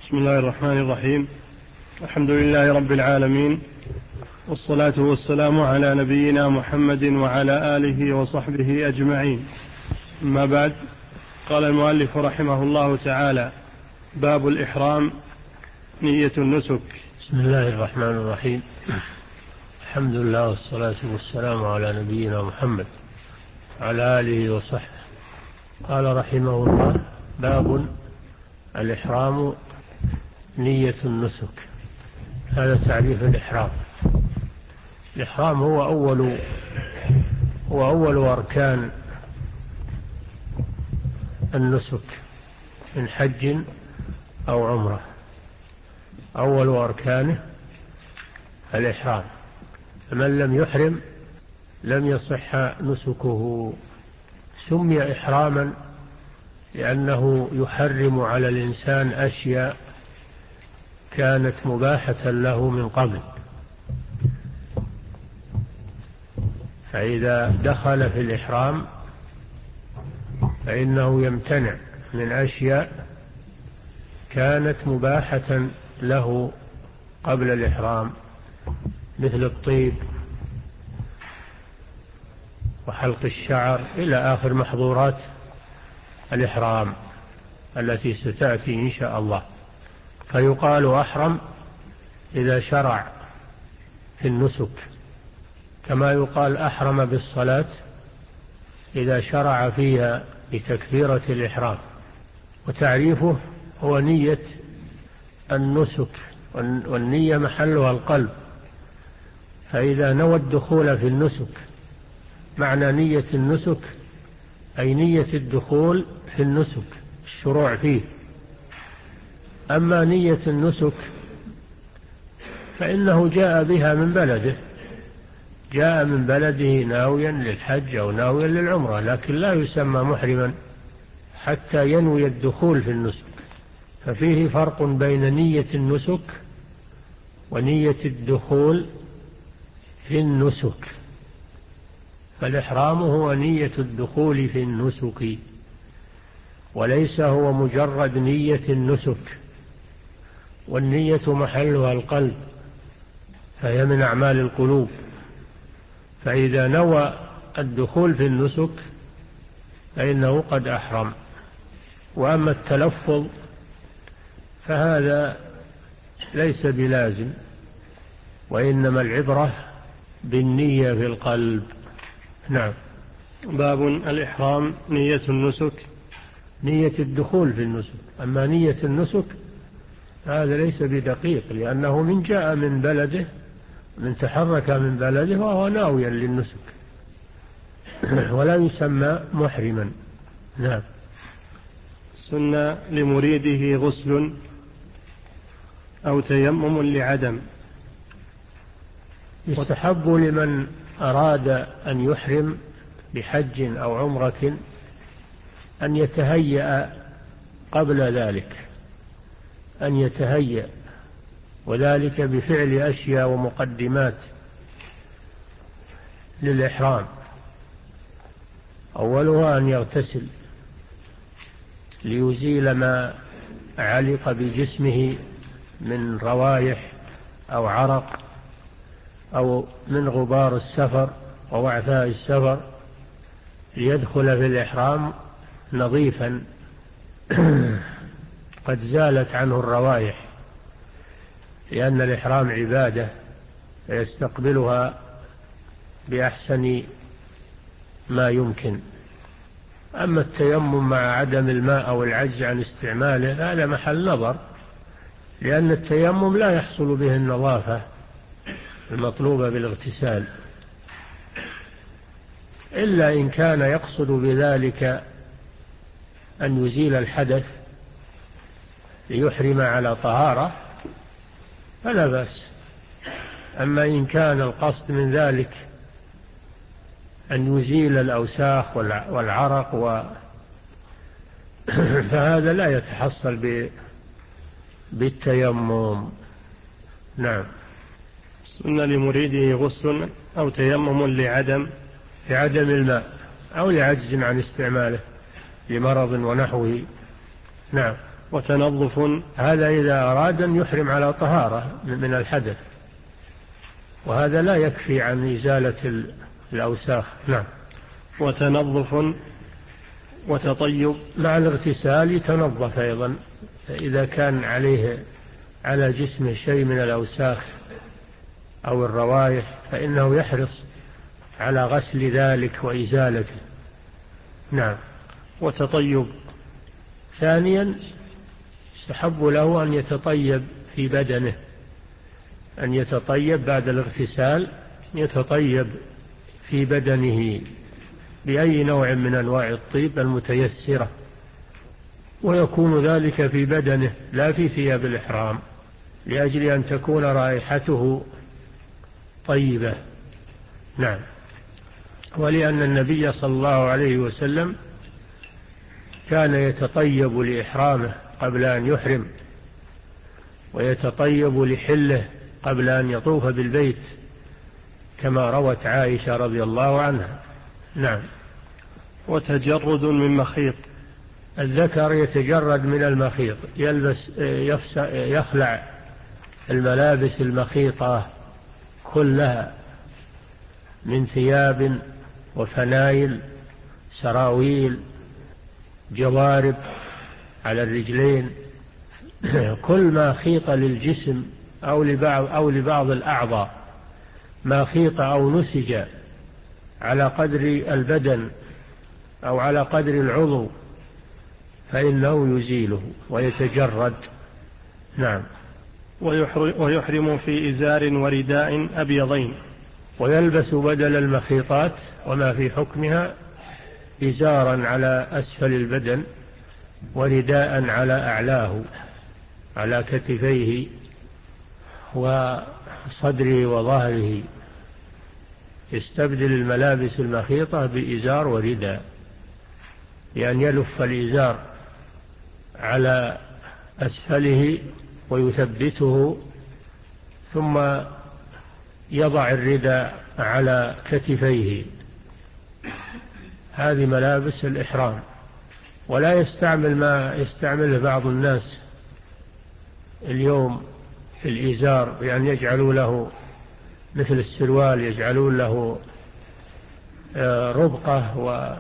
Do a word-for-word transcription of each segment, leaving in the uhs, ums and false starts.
بسم الله الرحمن الرحيم. الحمد لله رب العالمين، والصلاة والسلام على نبينا محمد وعلى آله وصحبه أجمعين. أما بعد، قال المؤلف رحمه الله تعالى: باب الإحرام، نية النسك. بسم الله الرحمن الرحيم. الحمد لله والصلاة والسلام على نبينا محمد وعلى آله وصحبه. قال رحمه الله: باب الإحرام، نية النسك. هذا تعريف الإحرام. الإحرام هو أول هو أول أركان النسك من حج أو عمرة. أول أركانه الإحرام، فمن لم يحرم لم يصح نسكه. سمي إحراما لأنه يحرم على الإنسان أشياء كانت مباحة له من قبل، فإذا دخل في الإحرام فإنه يمتنع من أشياء كانت مباحة له قبل الإحرام، مثل الطيب وحلق الشعر إلى آخر محظورات الإحرام التي ستأتي إن شاء الله. فيقال أحرم إذا شرع في النسك، كما يقال أحرم بالصلاة إذا شرع فيها بتكبيرة الإحرام. وتعريفه هو نية النسك، والنية محلها القلب، فإذا نوى الدخول في النسك، معنى نية النسك أي نية الدخول في النسك، الشروع فيه. أما نية النسك فإنه جاء بها من بلده، جاء من بلده ناويا للحج أو ناويا للعمرة، لكن لا يسمى محرما حتى ينوي الدخول في النسك. ففيه فرق بين نية النسك ونية الدخول في النسك. فالإحرام هو نية الدخول في النسك، وليس هو مجرد نية النسك. والنية محلها القلب، فهي من أعمال القلوب، فإذا نوى الدخول في النسك فإنه قد أحرم. وأما التلفظ فهذا ليس بلازم، وإنما العبرة بالنية في القلب. نعم. باب الإحرام، نية النسك. نية الدخول في النسك. أما نية النسك هذا ليس بدقيق، لأنه من جاء من بلده، من تحرك من بلده وهو ناويا للنسك ولا يسمى محرما. نعم. سنة لمريده غسل أو تيمم لعدم. يستحب لمن أراد أن يحرم بحج أو عمرة أن يتهيأ قبل ذلك، أن يتهيأ، وذلك بفعل أشياء ومقدمات للإحرام. أولها أن يغتسل ليزيل ما علق بجسمه من روائح أو عرق أو من غبار السفر ووعثاء السفر، ليدخل في الإحرام نظيفا قد زالت عنه الروائح، لأن الإحرام عبادة يستقبلها بأحسن ما يمكن. أما التيمم مع عدم الماء أو العجز عن استعماله هذا محل نظر، لأن التيمم لا يحصل به النظافة المطلوبة بالاغتسال، إلا إن كان يقصد بذلك أن يزيل الحدث ليحرم على طهارة فلا بأس. أما إن كان القصد من ذلك أن يزيل الأوساخ والعرق و... فهذا لا يتحصل بالتيمم. نعم. سنة لمريده غسل أو تيمم لعدم لعدم الماء أو لعجز عن استعماله لمرض ونحوه. نعم. وتنظف. هذا إذا أراد أن يحرم على طهارة من الحدث، وهذا لا يكفي عن إزالة الأوساخ. نعم. وتنظف وتطيب. مع الاغتسال يتنظف أيضا إذا كان عليه على جسمه شيء من الأوساخ أو الروائح، فإنه يحرص على غسل ذلك وإزالته. نعم. وتطيب. ثانيا يستحب له أن يتطيب في بدنه، أن يتطيب بعد الاغتسال، يتطيب في بدنه بأي نوع من أنواع الطيب المتيسرة، ويكون ذلك في بدنه لا في ثياب الإحرام، لأجل أن تكون رائحته طيبة. نعم. ولأن النبي صلى الله عليه وسلم كان يتطيب لإحرامه قبل أن يحرم، ويتطيب لحله قبل أن يطوف بالبيت، كما روت عائشة رضي الله عنها. نعم. وتجرد من مخيط. الذكر يتجرد من المخيط، يلبس يخلع الملابس المخيطة كلها من ثياب وفنايل، سراويل، جوارب على الرجلين، كل ما خيط للجسم أو لبعض, أو لبعض الأعضاء، ما خيط أو نسج على قدر البدن أو على قدر العضو فإنه يزيله ويتجرد. نعم. ويحرم في إزار ورداء أبيضين. ويلبس بدل المخيطات وما في حكمها إزارا على أسفل البدن، ورداء على أعلاه على كتفيه وصدره وظهره، يستبدل الملابس المخيطة بإزار ورداء، يعني يلف الإزار على أسفله ويثبته، ثم يضع الرداء على كتفيه. هذه ملابس الإحرام. ولا يستعمل ما يستعمله بعض الناس اليوم في الإزار، يعني يجعلوا له مثل السروال، يجعلون له ربقة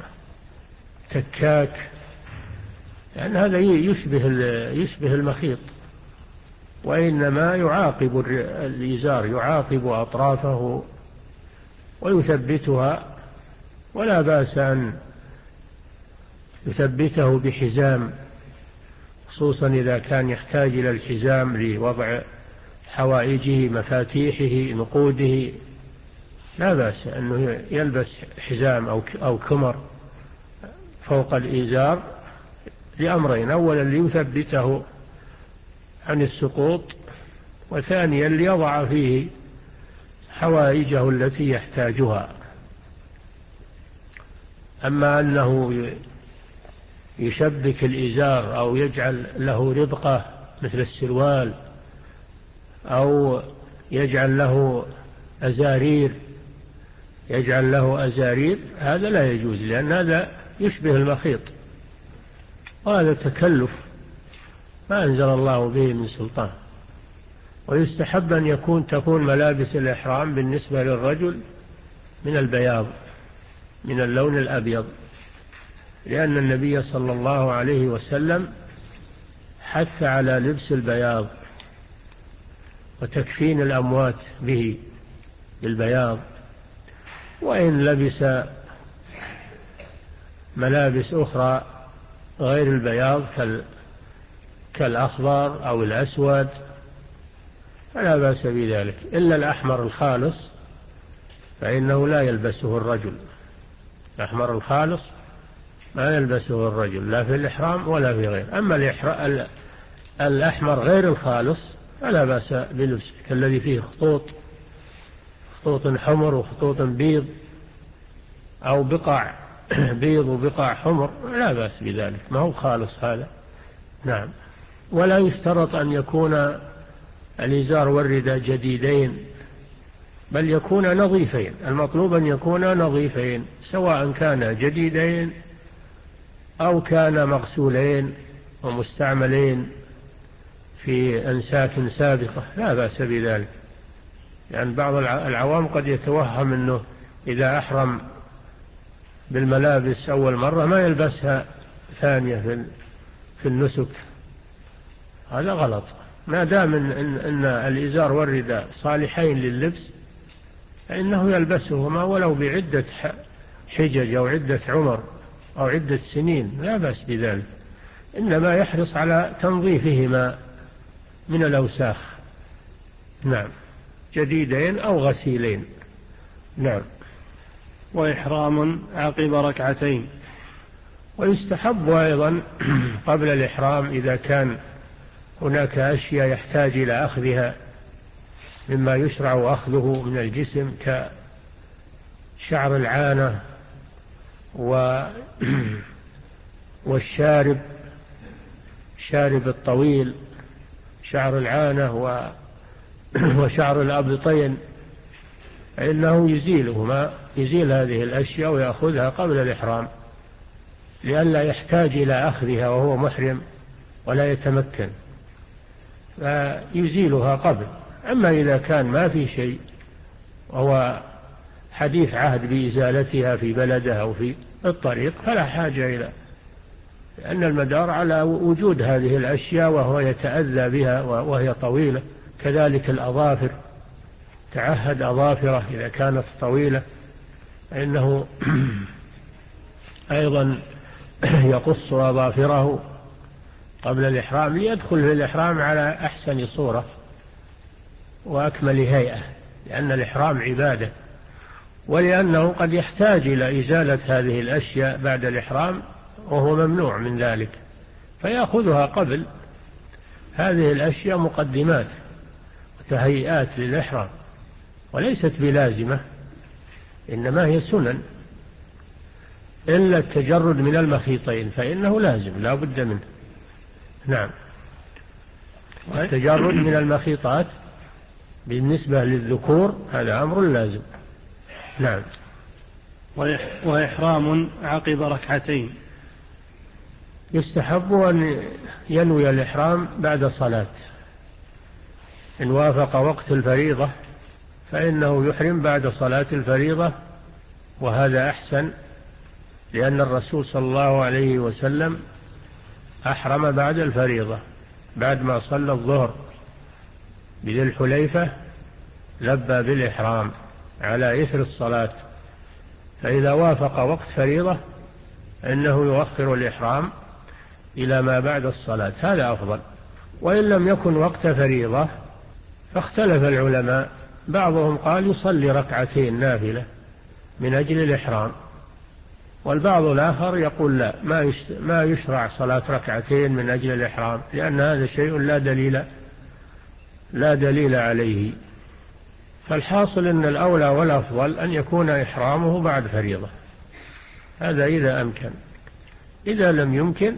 وتكاك، يعني هذا يشبه يشبه المخيط، وإنما يعاقب الإزار، يعاقب أطرافه ويثبتها، ولا بأس أن يثبته بحزام، خصوصا إذا كان يحتاج إلى الحزام لوضع حوائجه، مفاتيحه، نقوده، لا بأس أنه يلبس حزام أو كمر فوق الإزار لأمرين: أولا ليثبته عن السقوط، وثانيا ليضع فيه حوائجه التي يحتاجها. أما أنه يشبك الإزار أو يجعل له ربقة مثل السروال أو يجعل له أزارير يجعل له أزارير هذا لا يجوز، لأن هذا يشبه المخيط، وهذا تكلف ما أنزل الله به من سلطان. ويستحب أن يكون تكون ملابس الإحرام بالنسبة للرجل من البياض، من اللون الأبيض، لأن النبي صلى الله عليه وسلم حث على لبس البياض وتكفين الأموات به بالبياض. وإن لبس ملابس أخرى غير البياض كالأخضر أو الأسود فلا بأس بذلك، إلا الأحمر الخالص فإنه لا يلبسه الرجل. الأحمر الخالص ما يلبسه الرجل لا في الإحرام ولا في غير. أما الأحمر غير الخالص فلا بأس بلبسه، كالذي فيه خطوط خطوط حمر وخطوط بيض أو بقع بيض وبقع حمر، لا بأس بذلك، ما هو خالص هذا. نعم. ولا يشترط أن يكون الإزار والرداء جديدين، بل يكون نظيفين. المطلوب أن يكون نظيفين، سواء كان جديدين أو كان مغسولين ومستعملين في أنساك سابقة لا بأس بذلك، لأن يعني بعض العوام قد يتوهم أنه إذا أحرم بالملابس أول مرة ما يلبسها ثانية في النسك. هذا غلط. ما دام إن, إن, إن الإزار والرداء صالحين لللبس فإنه يلبسهما ولو بعدة حجج أو عدة عمر أو عدة سنين لا بأس بذلك، إنما يحرص على تنظيفهما من الأوساخ. نعم، جديدين أو غسيلين. نعم. وإحرام عقب ركعتين. ويستحب أيضا قبل الإحرام إذا كان هناك أشياء يحتاج إلى أخذها مما يشرع أخذه من الجسم كشعر العانة والشارب، شارب الطويل، شعر العانة وشعر الأبطين، فإنه يزيلهما، يزيل هذه الأشياء ويأخذها قبل الإحرام لئلا يحتاج إلى أخذها وهو محرم ولا يتمكن، فيزيلها قبل. أما إذا كان ما في شيء وهو حديث عهد بإزالتها في بلده أو في الطريق فلا حاجة إلى، لأن المدار على وجود هذه الأشياء وهو يتأذى بها وهي طويلة. كذلك الأظافر، تعهد أظافره إذا كانت طويلة فإنه أيضا يقص أظافره قبل الإحرام ليدخل في الإحرام على أحسن صورة وأكمل هيئة، لأن الإحرام عبادة، ولأنه قد يحتاج إلى إزالة هذه الأشياء بعد الإحرام وهو ممنوع من ذلك، فيأخذها قبل. هذه الأشياء مقدمات وتهيئات للإحرام وليست بلازمة، إنما هي سنن، إلا التجرد من المخيطين فإنه لازم لا بد منه. نعم، التجرد من المخيطات بالنسبة للذكور هذا أمر لازم. نعم. وإحرام عقب ركعتين. يستحب أن ينوي الإحرام بعد صلاة، إن وافق وقت الفريضة فإنه يحرم بعد صلاة الفريضة، وهذا أحسن، لأن الرسول صلى الله عليه وسلم أحرم بعد الفريضة بعد ما صلى الظهر بذي الحليفة، لبى بالإحرام على إثر الصلاة، فإذا وافق وقت فريضة إنه يؤخر الإحرام إلى ما بعد الصلاة، هذا أفضل. وإن لم يكن وقت فريضة فاختلف العلماء، بعضهم قال يصلي ركعتين نافلة من أجل الإحرام، والبعض الآخر يقول لا، ما يشرع صلاة ركعتين من أجل الإحرام، لأن هذا شيء لا دليل لا دليل عليه. فالحاصل أن الأولى والأفضل أن يكون إحرامه بعد فريضة، هذا إذا أمكن. إذا لم يمكن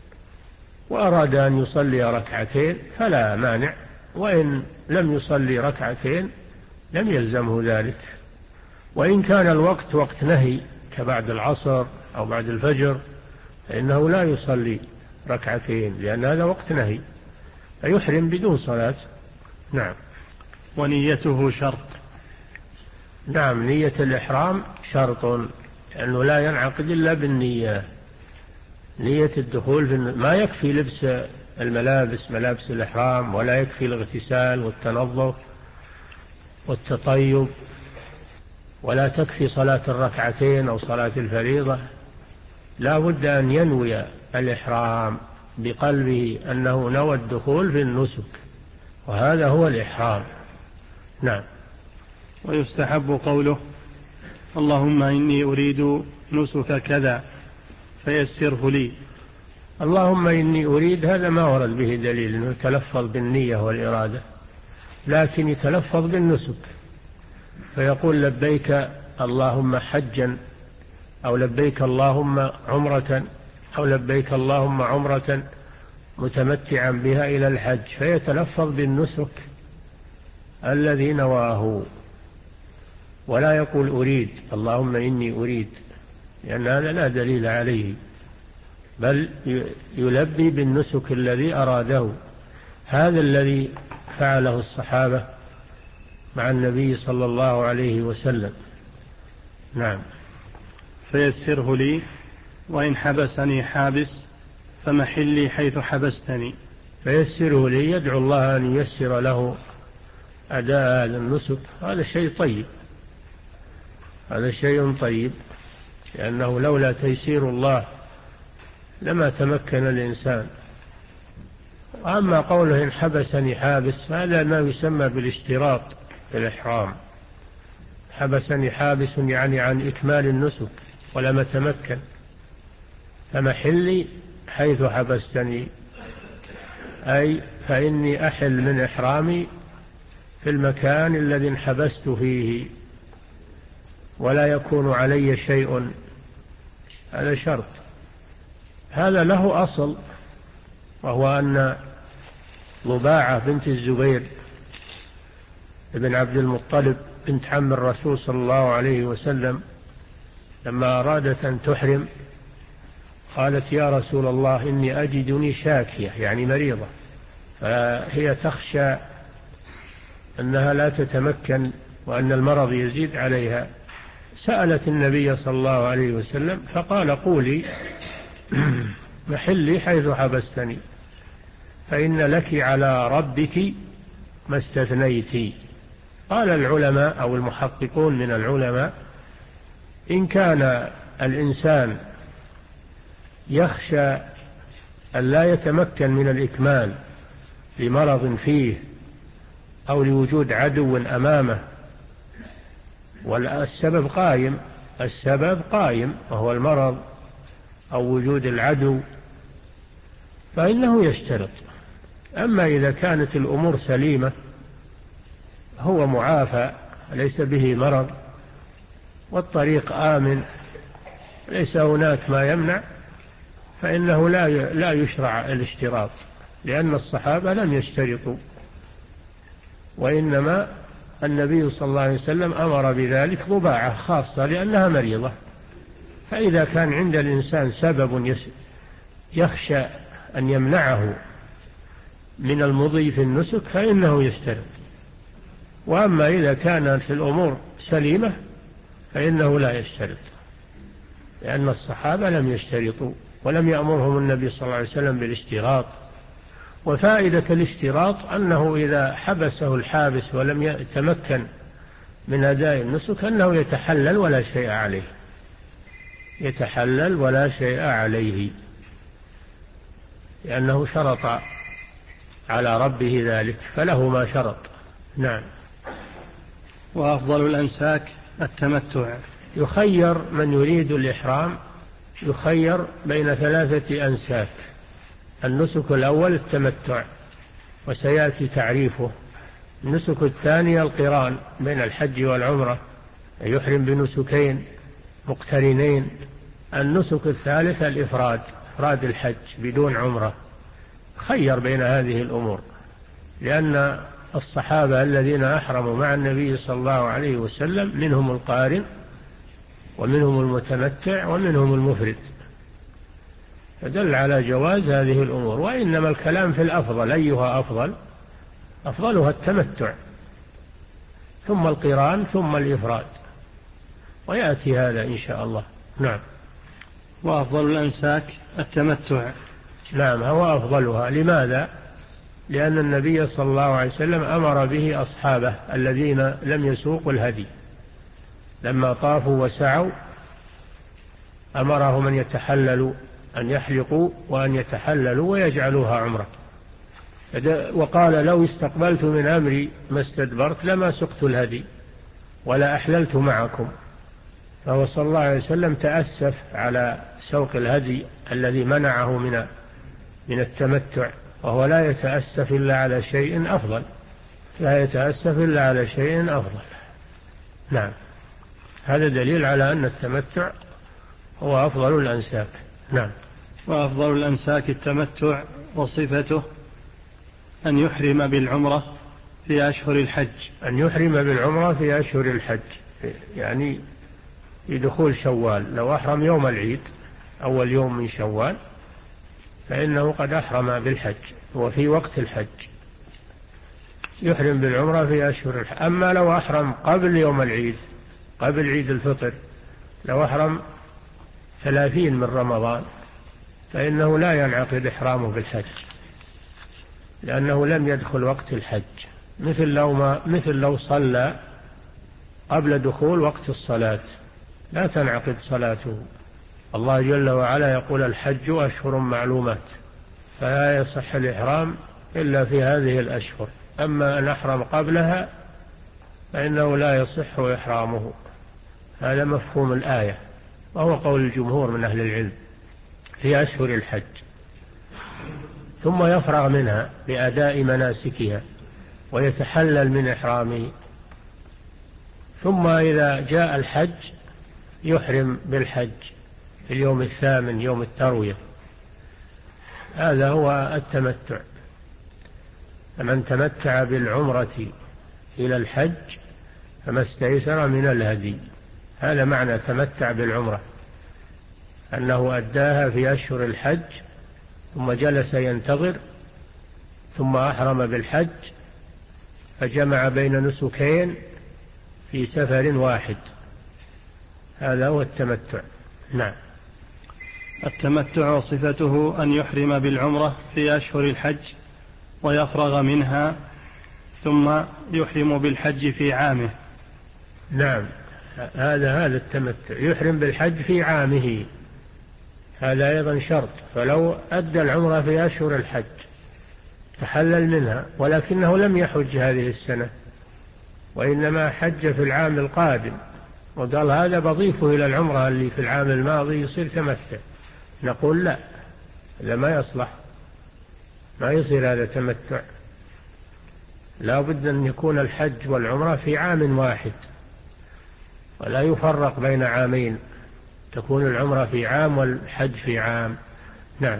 وأراد أن يصلي ركعتين فلا مانع، وإن لم يصلي ركعتين لم يلزمه ذلك. وإن كان الوقت وقت نهي كبعد العصر أو بعد الفجر فإنه لا يصلي ركعتين، لأن هذا وقت نهي، فيحرم بدون صلاة. نعم. ونيته شرط. نعم، نية الإحرام شرط، لأنه لا ينعقد إلا بالنية، نية الدخول في ما يكفي لبس الملابس ملابس الإحرام، ولا يكفي الاغتسال والتنظف والتطيب، ولا تكفي صلاة الركعتين أو صلاة الفريضة، لا بد أن ينوي الإحرام بقلبه أنه نوى الدخول في النسك، وهذا هو الإحرام. نعم. ويستحب قوله اللهم إني أريد نسك كذا فيسره لي. اللهم إني أريد هذا ما ورد به دليل أنه يتلفظ بالنية والإرادة، لكن يتلفظ بالنسك، فيقول لبيك اللهم حجا، أو لبيك اللهم عمرة، أو لبيك اللهم عمرة متمتعا بها إلى الحج، فيتلفظ بالنسك الذي نواه، ولا يقول أريد اللهم إني أريد، لأن هذا لا دليل عليه. بل يلبي بالنسك الذي أراده. هذا الذي فعله الصحابة مع النبي صلى الله عليه وسلم. نعم. فيسره لي، وإن حبسني حابس فمحلي حيث حبستني. فيسره لي، يدعو الله أن ييسر له أداء هذا النسك. هذا شيء طيب، هذا شيء طيب، لأنه لولا تيسير الله لما تمكن الإنسان. أما قوله إن حبسني حابس، هذا ما يسمى بالاشتراط في الإحرام. حبسني حابس يعني عن إكمال النسك ولم أتمكن، فمحلي حيث حبستني، أي فإني أحل من إحرامي في المكان الذي انحبست فيه ولا يكون علي شيء. هذا شرط. هذا له أصل، وهو أن ضباعة بنت الزبير ابن عبد المطلب بنت عم الرسول صلى الله عليه وسلم لما أرادت أن تحرم قالت يا رسول الله إني أجدني شاكية، يعني مريضة، فهي تخشى أنها لا تتمكن وأن المرض يزيد عليها. سألت النبي صلى الله عليه وسلم فقال قولي محلي حيث حبستني، فإن لك على ربك ما استثنيتي. قال العلماء أو المحققون من العلماء إن كان الإنسان يخشى أن لا يتمكن من الإكمال لمرض فيه أو لوجود عدو أمامه، والسبب قائم، السبب قائم وهو المرض أو وجود العدو، فإنه يشترط. أما إذا كانت الأمور سليمة، هو معافى ليس به مرض والطريق آمن، ليس هناك ما يمنع، فإنه لا لا يشرع الاشتراط، لأن الصحابة لم يشترطوا، وإنما النبي صلى الله عليه وسلم أمر بذلك ضباعة خاصة لأنها مريضة. فإذا كان عند الإنسان سبب يخشى أن يمنعه من المضي في النسك فإنه يشترط. وأما إذا كانت الأمور سليمة فإنه لا يشترط، لأن الصحابة لم يشترطوا ولم يأمرهم النبي صلى الله عليه وسلم بالاشتراط. وفائدة الاشتراط أنه إذا حبسه الحابس ولم يتمكن من أداء النسك أنه يتحلل ولا شيء عليه، يتحلل ولا شيء عليه، لأنه شرط على ربه ذلك فله ما شرط. نعم. وأفضل الأنساك التمتع. يخير من يريد الإحرام، يخير بين ثلاثة أنساك. النسك الأول التمتع وسيأتي تعريفه. النسك الثاني القران بين الحج والعمرة، يحرم بنسكين مقترنين. النسك الثالث الإفراد، إفراد الحج بدون عمرة. خير بين هذه الأمور، لأن الصحابة الذين أحرموا مع النبي صلى الله عليه وسلم منهم القارن ومنهم المتمتع ومنهم المفرد، فدل على جواز هذه الأمور. وإنما الكلام في الأفضل، أيها أفضل؟ أفضلها التمتع ثم القران ثم الإفراد، ويأتي هذا إن شاء الله. نعم. وأفضل الأنساك التمتع. نعم، هو أفضلها. لماذا؟ لأن النبي صلى الله عليه وسلم أمر به أصحابه الذين لم يسوقوا الهدي لما طافوا وسعوا، أمرهم أن يتحللوا، أن يحلقوا وأن يتحللوا ويجعلوها عمرة. وقال لو استقبلت من أمري ما استدبرت لما سقت الهدي ولا أحللت معكم. فهو صلى الله عليه وسلم تأسف على سوق الهدي الذي منعه من من التمتع، وهو لا يتأسف إلا على شيء أفضل، لا يتأسف إلا على شيء أفضل. نعم. هذا دليل على أن التمتع هو أفضل الأنساك. نعم. وأفضل الأنساك التمتع، وصفته أن يحرم بالعمرة في أشهر الحج. أن يحرم بالعمرة في أشهر الحج، يعني في دخول شوال. لو أحرم يوم العيد أول يوم من شوال فإنه قد أحرم بالحج وفي وقت الحج، يحرم بالعمرة في أشهر الحج. أما لو أحرم قبل يوم العيد، قبل عيد الفطر، لو أحرم ثلاثين من رمضان، فإنه لا ينعقد إحرامه بالحج، لأنه لم يدخل وقت الحج، مثل لو, ما مثل لو صلى قبل دخول وقت الصلاة لا تنعقد صلاته. الله جل وعلا يقول الحج أشهر معلومات، فلا يصح الإحرام إلا في هذه الأشهر. أما أن أحرم قبلها فإنه لا يصح إحرامه. هذا مفهوم الآية، وهو قول الجمهور من أهل العلم في أشهر الحج، ثم يفرغ منها بأداء مناسكها ويتحلل من إحرامه، ثم إذا جاء الحج يحرم بالحج في اليوم الثامن يوم التروية. هذا هو التمتع. فمن تمتع بالعمرة إلى الحج فما استيسر من الهدي. هذا معنى تمتع بالعمرة، أنه أداها في أشهر الحج ثم جلس ينتظر ثم أحرم بالحج، فجمع بين نسكين في سفر واحد. هذا هو التمتع. نعم. التمتع صفته أن يحرم بالعمرة في أشهر الحج ويفرغ منها ثم يحرم بالحج في عامه. نعم، هذا هذا التمتع، يحرم بالحج في عامه. هذا أيضا شرط. فلو أدى العمرة في أشهر الحج تحلل منها، ولكنه لم يحج هذه السنة وإنما حج في العام القادم، وقال هذا بضيفه إلى العمرة اللي في العام الماضي يصير تمتع، نقول لا، هذا ما يصلح، ما يصير هذا تمتع. لا بد أن يكون الحج والعمرة في عام واحد، ولا يفرق بين عامين، تكون العمرة في عام والحج في عام. نعم.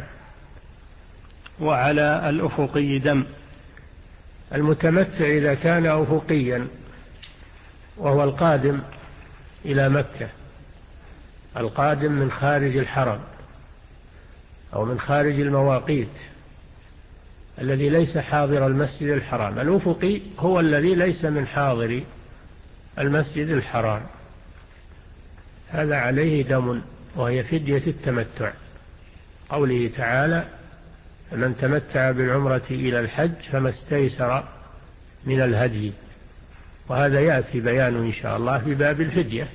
وعلى الأفقي دم. المتمتع إذا كان أفقيا وهو القادم إلى مكة، القادم من خارج الحرم أو من خارج المواقيت، الذي ليس حاضر المسجد الحرام. الأفقي هو الذي ليس من حاضر المسجد الحرام، هذا عليه دم، وهي فدية التمتع. قوله تعالى من تمتع بالعمرة إلى الحج فما استيسر من الهدي، وهذا يأتي بيان إن شاء الله في باب الفدية.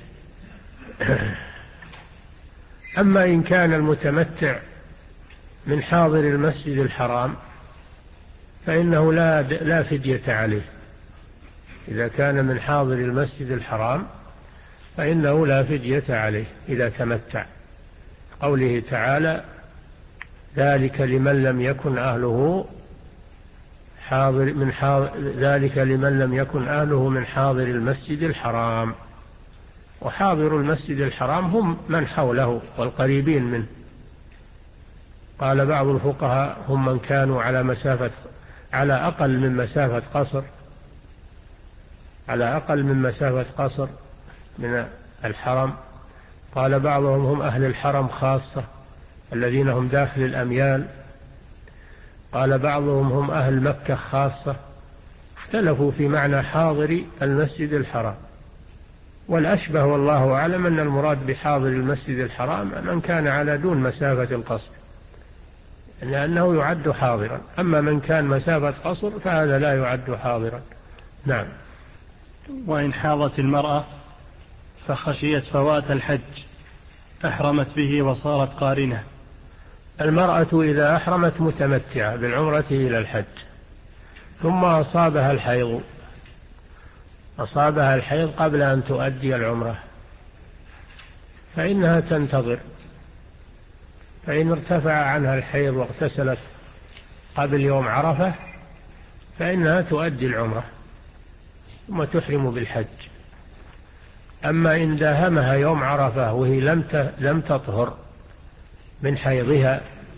أما إن كان المتمتع من حاضر المسجد الحرام فإنه لا لا فدية عليه. إذا كان من حاضر المسجد الحرام فإنه لا فدية عليه إذا تمتع. قوله تعالى ذلك لمن لم يكن أهله حاضر من حاضر ذلك لمن لم يكن أهله من حاضر المسجد الحرام. وحاضر المسجد الحرام هم من حوله والقريبين منه. قال بعض الفقهاء هم من كانوا على مسافة على أقل من مسافة قصر على أقل من مسافة قصر من الحرم. قال بعضهم هم أهل الحرم خاصة الذين هم داخل الأميال. قال بعضهم هم أهل مكة خاصة. اختلفوا في معنى حاضر المسجد الحرام، والأشبه والله أعلم أن المراد بحاضر المسجد الحرام من كان على دون مسافة القصر، لأنه يعد حاضرا. أما من كان مسافة قصر فهذا لا يعد حاضرا. نعم. وإن حاضت المرأة فخشيت فوات الحج أحرمت به وصارت قارنة. المرأة إذا أحرمت متمتعة بالعمرة إلى الحج ثم أصابها الحيض أصابها الحيض قبل أن تؤدي العمرة فإنها تنتظر، فإن ارتفع عنها الحيض واغتسلت قبل يوم عرفة فإنها تؤدي العمرة ثم تحرم بالحج. أما إن داهمها يوم عرفة وهي لم تطهر من حيضها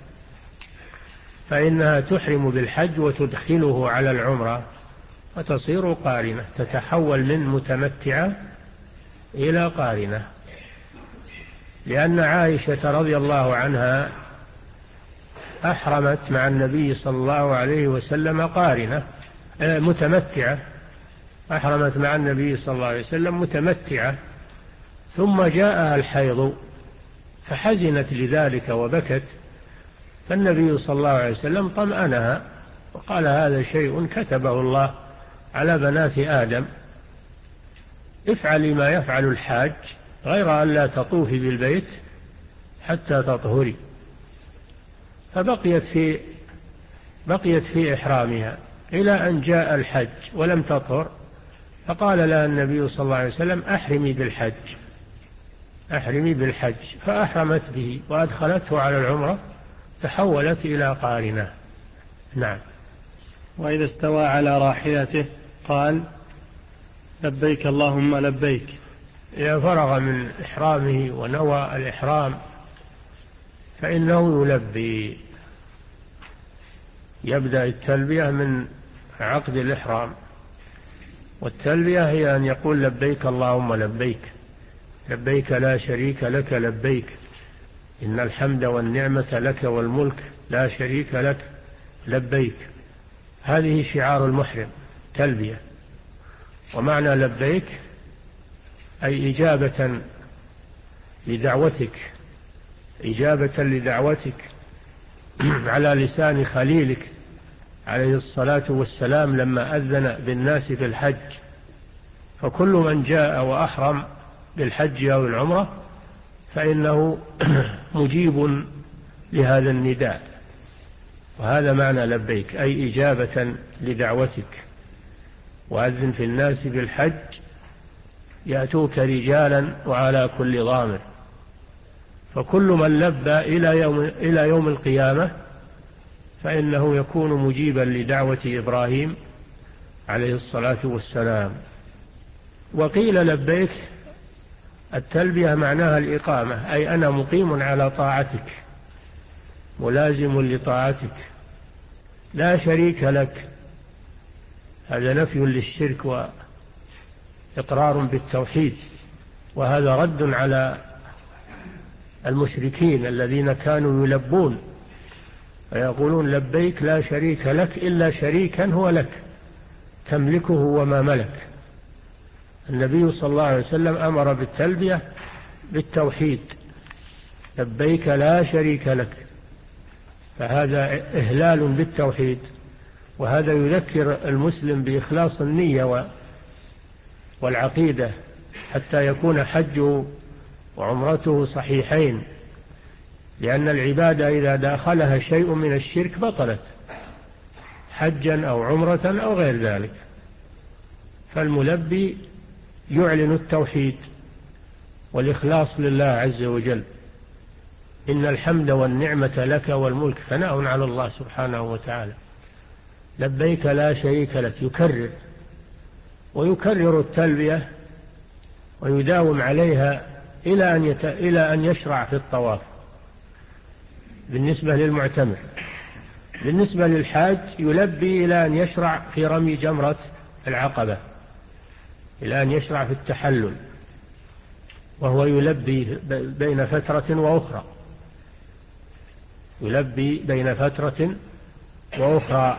فإنها تحرم بالحج وتدخله على العمرة وتصير قارنة، تتحول من متمتعة إلى قارنة. لأن عائشة رضي الله عنها أحرمت مع النبي صلى الله عليه وسلم قارنة متمتعة، أحرمت مع النبي صلى الله عليه وسلم متمتعة، ثم جاءها الحيض فحزنت لذلك وبكت، فالنبي صلى الله عليه وسلم طمأنها وقال هذا شيء كتبه الله على بنات آدم، افعلي ما يفعل الحاج غير أن لا تطوفي بالبيت حتى تطهري. فبقيت في بقيت في إحرامها إلى أن جاء الحج ولم تطهر، فقال لها النبي صلى الله عليه وسلم أحرمي بالحج أحرمي بالحج فأحرمت به وأدخلته على العمرة، تحولت إلى قارنة. نعم. وإذا استوى على راحلته قال لبيك اللهم لبيك. إذا فرغ من إحرامه ونوى الإحرام فإنه يلبي، يبدأ التلبية من عقد الإحرام، والتلبية هي أن يقول لبيك اللهم لبيك، لبيك لا شريك لك لبيك، إن الحمد والنعمة لك والملك لا شريك لك لبيك. هذه شعار المحرم تلبية. ومعنى لبيك أي إجابة لدعوتك، إجابة لدعوتك على لسان خليلك عليه الصلاة والسلام لما أذن بالناس في الحج. فكل من جاء وأحرم بالحج أو العمرة فإنه مجيب لهذا النداء، وهذا معنى لبيك أي إجابة لدعوتك. وأذن في الناس بالحج يأتوك رجالا وعلى كل ضامر، فكل من لبى إلى يوم, إلى يوم القيامة فإنه يكون مجيبا لدعوة إبراهيم عليه الصلاة والسلام. وقيل لبيك التلبية معناها الإقامة، أي أنا مقيم على طاعتك ملازم لطاعتك لا شريك لك. هذا نفي للشرك وإقرار بالتوحيد، وهذا رد على المشركين الذين كانوا يلبون ويقولون لبيك لا شريك لك إلا شريكا هو لك تملكه وما ملك. النبي صلى الله عليه وسلم أمر بالتلبية بالتوحيد، لبيك لا شريك لك، فهذا إهلال بالتوحيد، وهذا يذكر المسلم بإخلاص النية والعقيدة حتى يكون حجه وعمرته صحيحين، لأن العبادة إذا داخلها شيء من الشرك بطلت، حجا أو عمرة أو غير ذلك. فالملبي يعلن التوحيد والإخلاص لله عز وجل، إن الحمد والنعمة لك والملك، ثناء على الله سبحانه وتعالى. لبيك لا شريك لك، يكرر ويكرر التلبية ويداوم عليها إلى أن, يت... إلى أن يشرع في الطواف بالنسبة للمعتمر. بالنسبة للحاج يلبي إلى أن يشرع في رمي جمرة العقبة، إلى أن يشرع في التحلل، وهو يلبي بين فترة وأخرى، يلبي بين فترة وأخرى،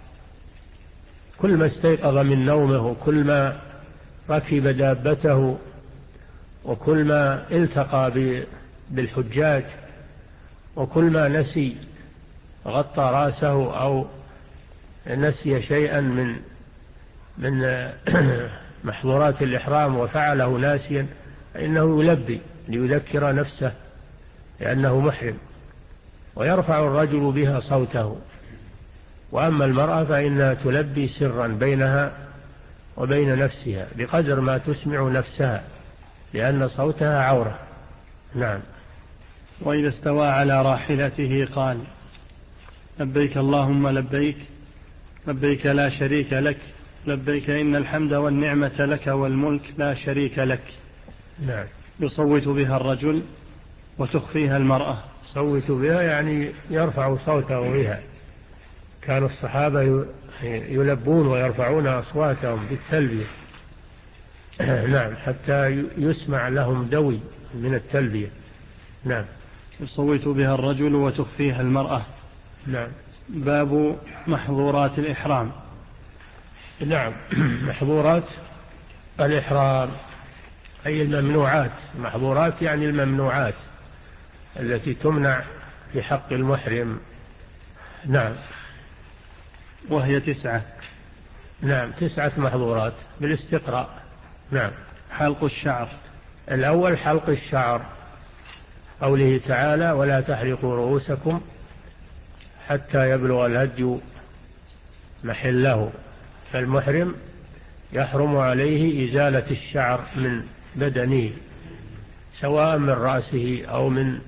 كل ما استيقظ من نومه وكل ما ركب دابته وكل ما التقى بالحجاج وكل ما نسي غطى راسه أو نسي شيئا من من محظورات الإحرام وفعله ناسيا فإنه يلبي ليذكر نفسه لأنه محرم، ويرفع الرجل بها صوته. وأما المرأة فإنها تلبي سرا بينها وبين نفسها بقدر ما تسمع نفسها، لأن صوتها عورة. نعم. وإذا استوى على راحلته قال لبيك اللهم لبيك، لبيك لا شريك لك لبيك إن الحمد والنعمة لك والملك لا شريك لك. نعم. يصوت بها الرجل وتخفيها المرأة. يصوت بها يعني يرفع صوته بها، كان الصحابة يلبون ويرفعون أصواتهم بالتلبية نعم، حتى يسمع لهم دوي من التلبية. نعم. يصوت بها الرجل وتخفيها المرأة. نعم. باب محظورات الإحرام. نعم. محظورات الإحرام أي الممنوعات. محظورات يعني الممنوعات التي تمنع في حق المحرم. نعم. وهي تسعة. نعم تسعة محظورات بالاستقراء. نعم. حلق الشعر. الأول حلق الشعر، قوله تعالى ولا تحلقوا رؤوسكم حتى يبلغ الهدي محله. فالمحرم يحرم عليه إزالة الشعر من بدنه سواء من رأسه أو من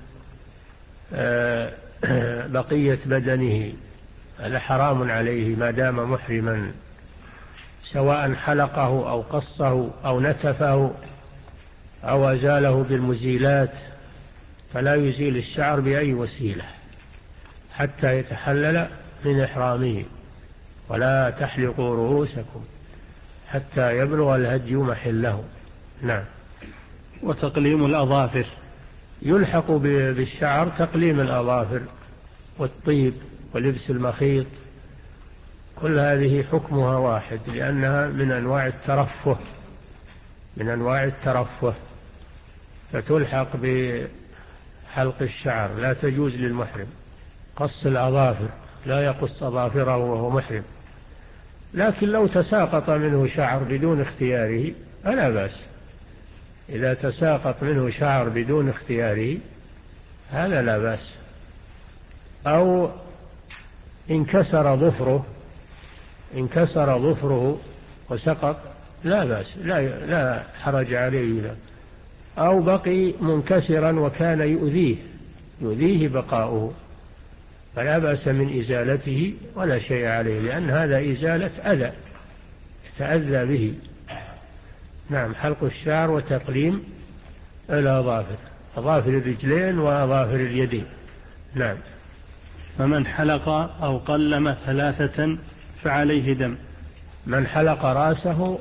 بقية بدنه، هذا حرام عليه ما دام محرما، سواء حلقه أو قصه أو نتفه أو أزاله بالمزيلات، فلا يزيل الشعر بأي وسيلة حتى يتحلل من إحرامه. ولا تحلقوا رؤوسكم حتى يبلغ الهدي محله. نعم. وتقليم الأظافر. يلحق بالشعر تقليم الأظافر والطيب ولبس المخيط، كل هذه حكمها واحد لأنها من أنواع الترفه من أنواع الترفه فتلحق بحلق الشعر. لا تجوز للمحرم قص الأظافر، لا يقص أظافره وهو محرم، لكن لو تساقط منه شعر بدون اختياره فلا بأس. إذا تساقط منه شعر بدون اختياره هذا لا بأس. أو انكسر ظفره انكسر ظفره وسقط لا بأس، لا, لا حرج عليه ذلك. أو بقي منكسرا وكان يؤذيه يؤذيه بقاؤه فلا بأس من إزالته ولا شيء عليه، لأن هذا إزالة أذى يتأذى به. نعم. حلق الشعر وتقليم الأظافر، أظافر الرجلين وأظافر اليدين. نعم. فمن حلق أو قلم ثلاثة فعليه دم. من حلق رأسه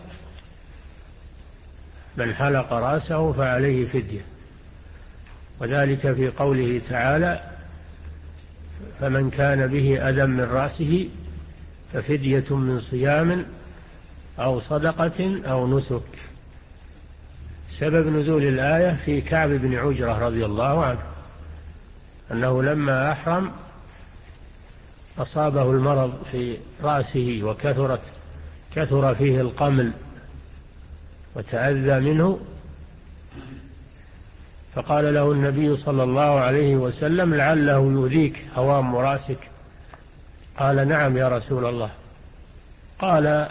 من حلق رأسه فعليه فدية، وذلك في قوله تعالى فمن كان به أذى من رأسه ففدية من صيام أو صدقة أو نسك. سبب نزول الآية في كعب بن عجرة رضي الله عنه أنه لما أحرم أصابه المرض في رأسه وكثرت كثر فيه القمل وتأذى منه، فقال له النبي صلى الله عليه وسلم لعله يؤذيك هوام رأسك. قال نعم يا رسول الله. قال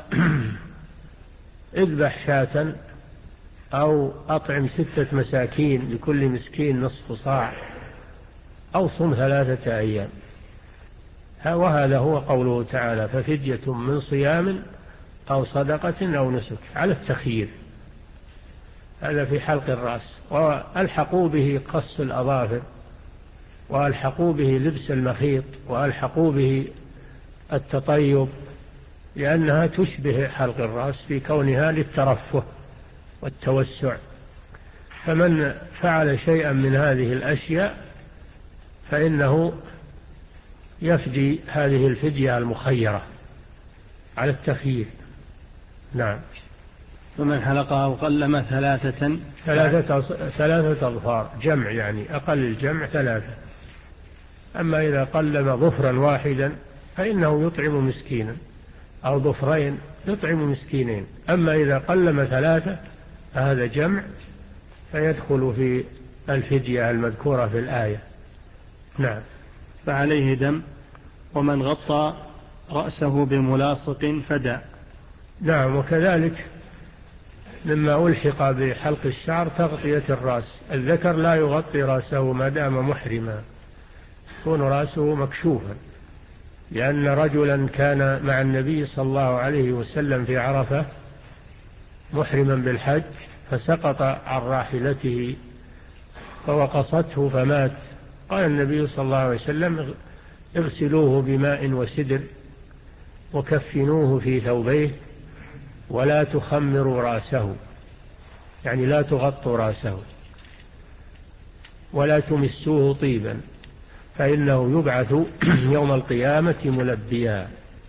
اذبح شاة أو أطعم ستة مساكين لكل مسكين نصف صاع أو صم ثلاثة أيام. وهذا هو قوله تعالى ففدية من صيام أو صدقة أو نسك على التخيير. هذا في حلق الرأس. وألحقوا به قص الأظافر، وألحقوا به لبس المخيط، وألحقوا به التطيب، لأنها تشبه حلق الرأس في كونها للترفه والتوسع. فمن فعل شيئا من هذه الأشياء فإنه يفدي هذه الفدية المخيرة على التخيير. نعم. ومن حلق أو قلم ثلاثة ثلاثة ثلاثة أظفار جمع، يعني أقل الجمع ثلاثة. أما إذا قلم ظفرا واحدا فإنه يطعم مسكينا، أو ظفرين يطعم مسكينين. أما إذا قلم ثلاثة فهذا جمع فيدخل في الفدية المذكورة في الآية. نعم. فعليه دم. ومن غطى رأسه بملاصق فدى. نعم. وكذلك مما ألحق بحلق الشعر تغطية الرأس. الذكر لا يغطي رأسه ما دام محرما، يكون رأسه مكشوفا، لأن رجلا كان مع النبي صلى الله عليه وسلم في عرفة محرما بالحج فسقط عن راحلته فوقصته فمات. قال النبي صلى الله عليه وسلم اغسلوه بماء وسدر وكفنوه في ثوبيه ولا تخمروا رأسه، يعني لا تغطوا رأسه ولا تمسوه طيبا. فإنه يبعث يوم القيامة ملبيا.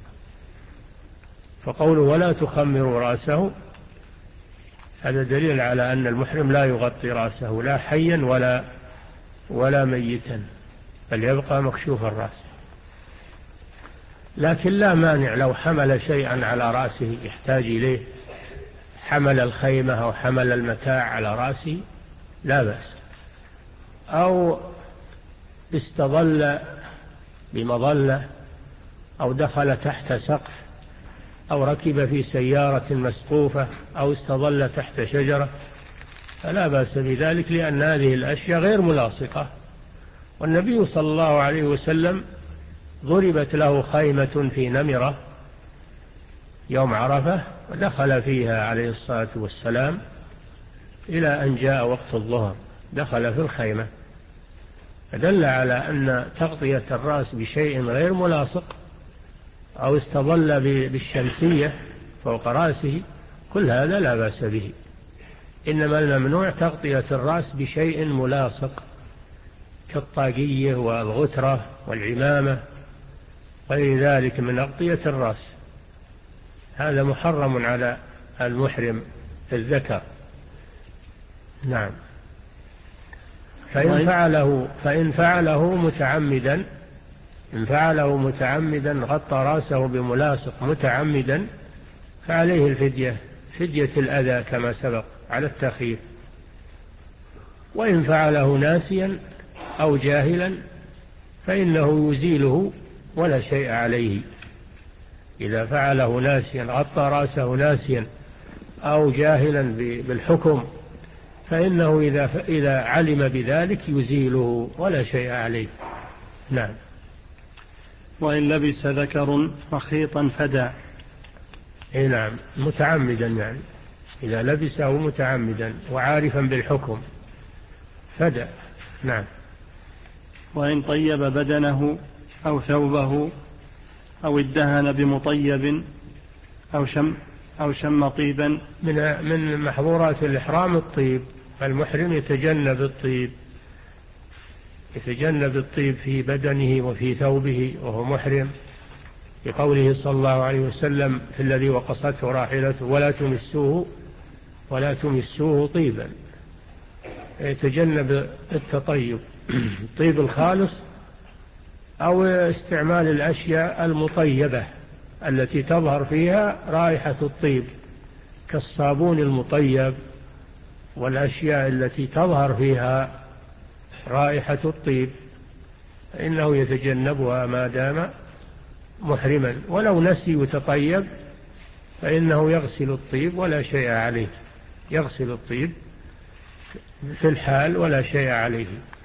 فقوله ولا تخمروا رأسه هذا دليل على أن المحرم لا يغطي رأسه لا حيا ولا ولا ميتا، بل يبقى مكشوف الرأس. لكن لا مانع لو حمل شيئا على رأسه يحتاج إليه، حمل الخيمة أو حمل المتاع على رأسه لا بأس، أو استظل بمظلة، أو دخل تحت سقف، أو ركب في سيارة مسقوفة، أو استظل تحت شجرة، فلا بأس بذلك، لأن هذه الأشياء غير ملاصقة. والنبي صلى الله عليه وسلم ضربت له خيمة في نمرة يوم عرفة ودخل فيها عليه الصلاة والسلام إلى أن جاء وقت الظهر، دخل في الخيمة، فدل على أن تغطية الرأس بشيء غير ملاصق أو استظل بالشمسية فوق رأسه كل هذا لا بأس به. إنما الممنوع تغطية الرأس بشيء ملاصق كالطاقية والغترة والعمامة غير ذلك من أغطية الرأس، هذا محرم على المحرم الذكر. نعم. فإن فعله, فإن فعله متعمدا إن فعله متعمدا غطى رأسه بملاصق متعمدا فعليه الفدية، فدية الأذى كما سبق على التخيير. وإن فعله ناسيا أو جاهلا فإنه يزيله ولا شيء عليه. إذا فعله ناسيا غطى رأسه ناسيا أو جاهلا بالحكم فإنه إذا, إذا علم بذلك يزيله ولا شيء عليه. نعم. وإن لبس ذكر مخيطا فدى. إيه نعم، متعمدا يعني إذا لبسه متعمدا وعارفا بالحكم فدى. نعم. وإن طيب بدنه أو ثوبه أو ادهن بمطيب أو شم أو شم طيبا. من من محظورات الإحرام الطيب، المحرم يتجنب الطيب، يتجنب الطيب في بدنه وفي ثوبه وهو محرم، بقوله صلى الله عليه وسلم في الذي وقصته راحلته ولا تمسوه ولا تمسوه طيبا. يتجنب التطيب الطيب الخالص أو استعمال الأشياء المطيبة التي تظهر فيها رائحة الطيب كالصابون المطيب والأشياء التي تظهر فيها رائحة الطيب، فإنه يتجنبها ما دام محرما. ولو نسي يتطيب فإنه يغسل الطيب ولا شيء عليه، يغسل الطيب في الحال ولا شيء عليه.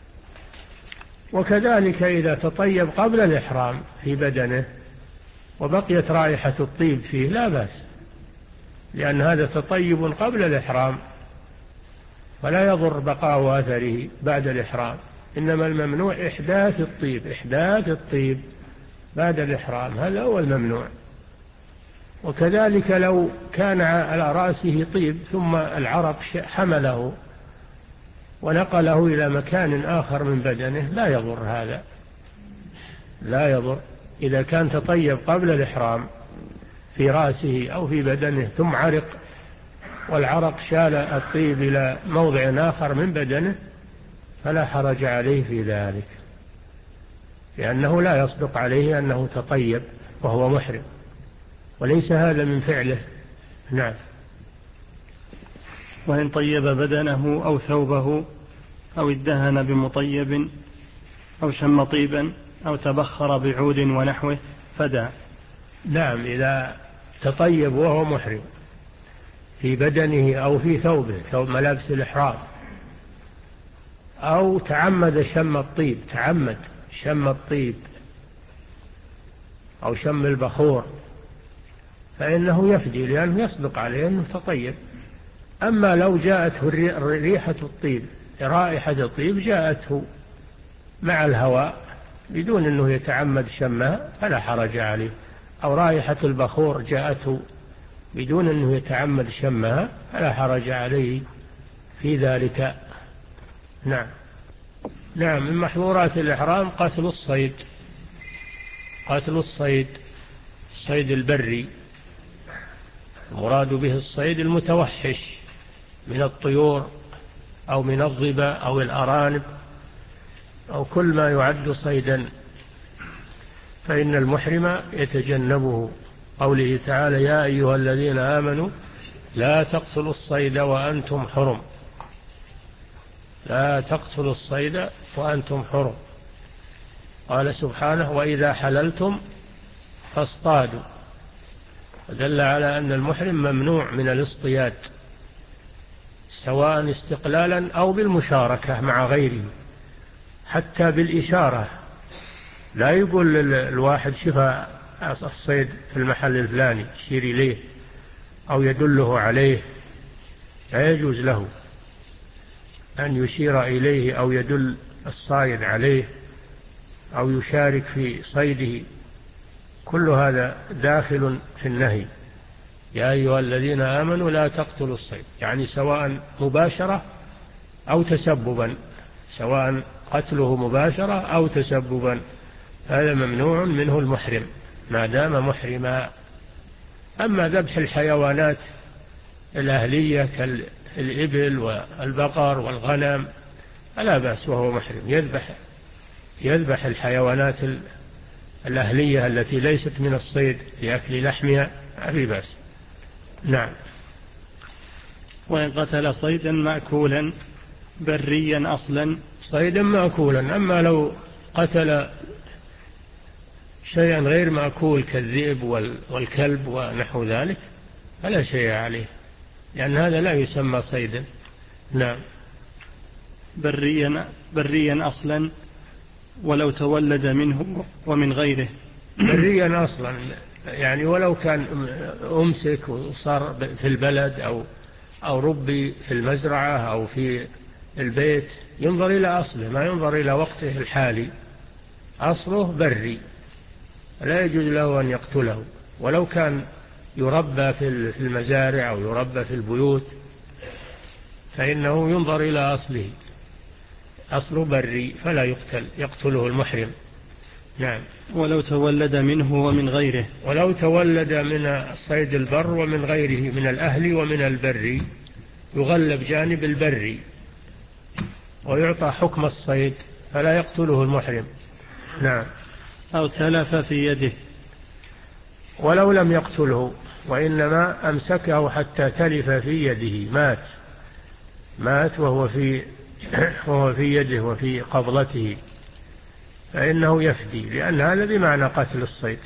وكذلك إذا تطيب قبل الإحرام في بدنه وبقيت رائحة الطيب فيه لا بأس، لأن هذا تطيب قبل الإحرام ولا يضر بقاء أثره بعد الإحرام. إنما الممنوع إحداث الطيب، إحداث الطيب بعد الإحرام، هذا هو الممنوع. وكذلك لو كان على رأسه طيب ثم العرق حمله ونقله إلى مكان آخر من بدنه لا يضر، هذا لا يضر. إذا كان تطيب قبل الإحرام في رأسه أو في بدنه ثم عرق والعرق شال الطيب إلى موضع آخر من بدنه فلا حرج عليه في ذلك، لأنه لا يصدق عليه أنه تطيب وهو محرم، وليس هذا من فعله. نعم. وإن طيب بدنه أو ثوبه أو ادهن بمطيب أو شم طيبا أو تبخر بعود ونحوه فدى. نعم، إذا تطيب وهو محرم في بدنه أو في ثوبه، ثوب ملابس الإحرام، أو تعمد شم الطيب، تعمد شم الطيب أو شم البخور فإنه يفدي، لأنه يصدق عليه أنه تطيب. أما لو جاءته ريحة الطيب، رائحة الطيب جاءته مع الهواء بدون أنه يتعمد شمها فلا حرج عليه، أو رائحة البخور جاءته بدون أنه يتعمد شمها فلا حرج عليه في ذلك. نعم. نعم، من محظورات الإحرام قتل الصيد، قتل الصيد، الصيد البري، المراد به الصيد المتوحش من الطيور أو من الظبا أو الأرانب أو كل ما يعد صيدا، فإن المحرم يتجنبه. قوله تعالى: يا أيها الذين آمنوا لا تقتلوا الصيد وأنتم حرم، لا تقتلوا الصيد وأنتم حرم. قال سبحانه: وإذا حللتم فاصطادوا، فدل على أن المحرم ممنوع من الاصطياد، سواء استقلالا أو بالمشاركة مع غيره، حتى بالإشارة. لا يقول الواحد شفى الصيد في المحل الفلاني يشير إليه أو يدله عليه، لا يجوز له أن يشير إليه أو يدل الصائد عليه أو يشارك في صيده، كل هذا داخل في النهي. يا أيها الذين آمنوا لا تقتلوا الصيد، يعني سواء مباشرة أو تسببا، سواء قتله مباشرة أو تسببا، هذا ممنوع منه المحرم ما دام محرما. أما ذبح الحيوانات الأهلية كالإبل والبقر والغنم فلا بأس وهو محرم، يذبح يذبح الحيوانات الأهلية التي ليست من الصيد لأكل لحمها، ما في بأس. نعم. وإن قتل صيدا مأكولا بريا أصلا، صيدا مأكولا، أما لو قتل شيئا غير مأكول كالذئب والكلب ونحو ذلك فلا شيء عليه، لأن هذا لا يسمى صيدا. نعم. بريا, بريا أصلا ولو تولد منه ومن غيره. بريا أصلا يعني ولو كان أمسك وصار في البلد أو أو ربي في المزرعة أو في البيت، ينظر إلى أصله، ما ينظر إلى وقته الحالي. أصله بري، لا يجوز له أن يقتله، ولو كان يربى في المزارع أو يربى في البيوت فإنه ينظر إلى أصله، أصله بري فلا يقتل، يقتله المحرم. نعم. ولو تولد منه ومن غيره، ولو تولد من الصيد البر ومن غيره من الأهل ومن البري، يغلب جانب البري ويعطى حكم الصيد فلا يقتله المحرم. نعم. أو تلف في يده، ولو لم يقتله وإنما أمسكه حتى تلف في يده، مات مات وهو في وهو في يده وفي قبضته، فإنه يفدي، لأن هذا بمعنى قتل الصيد،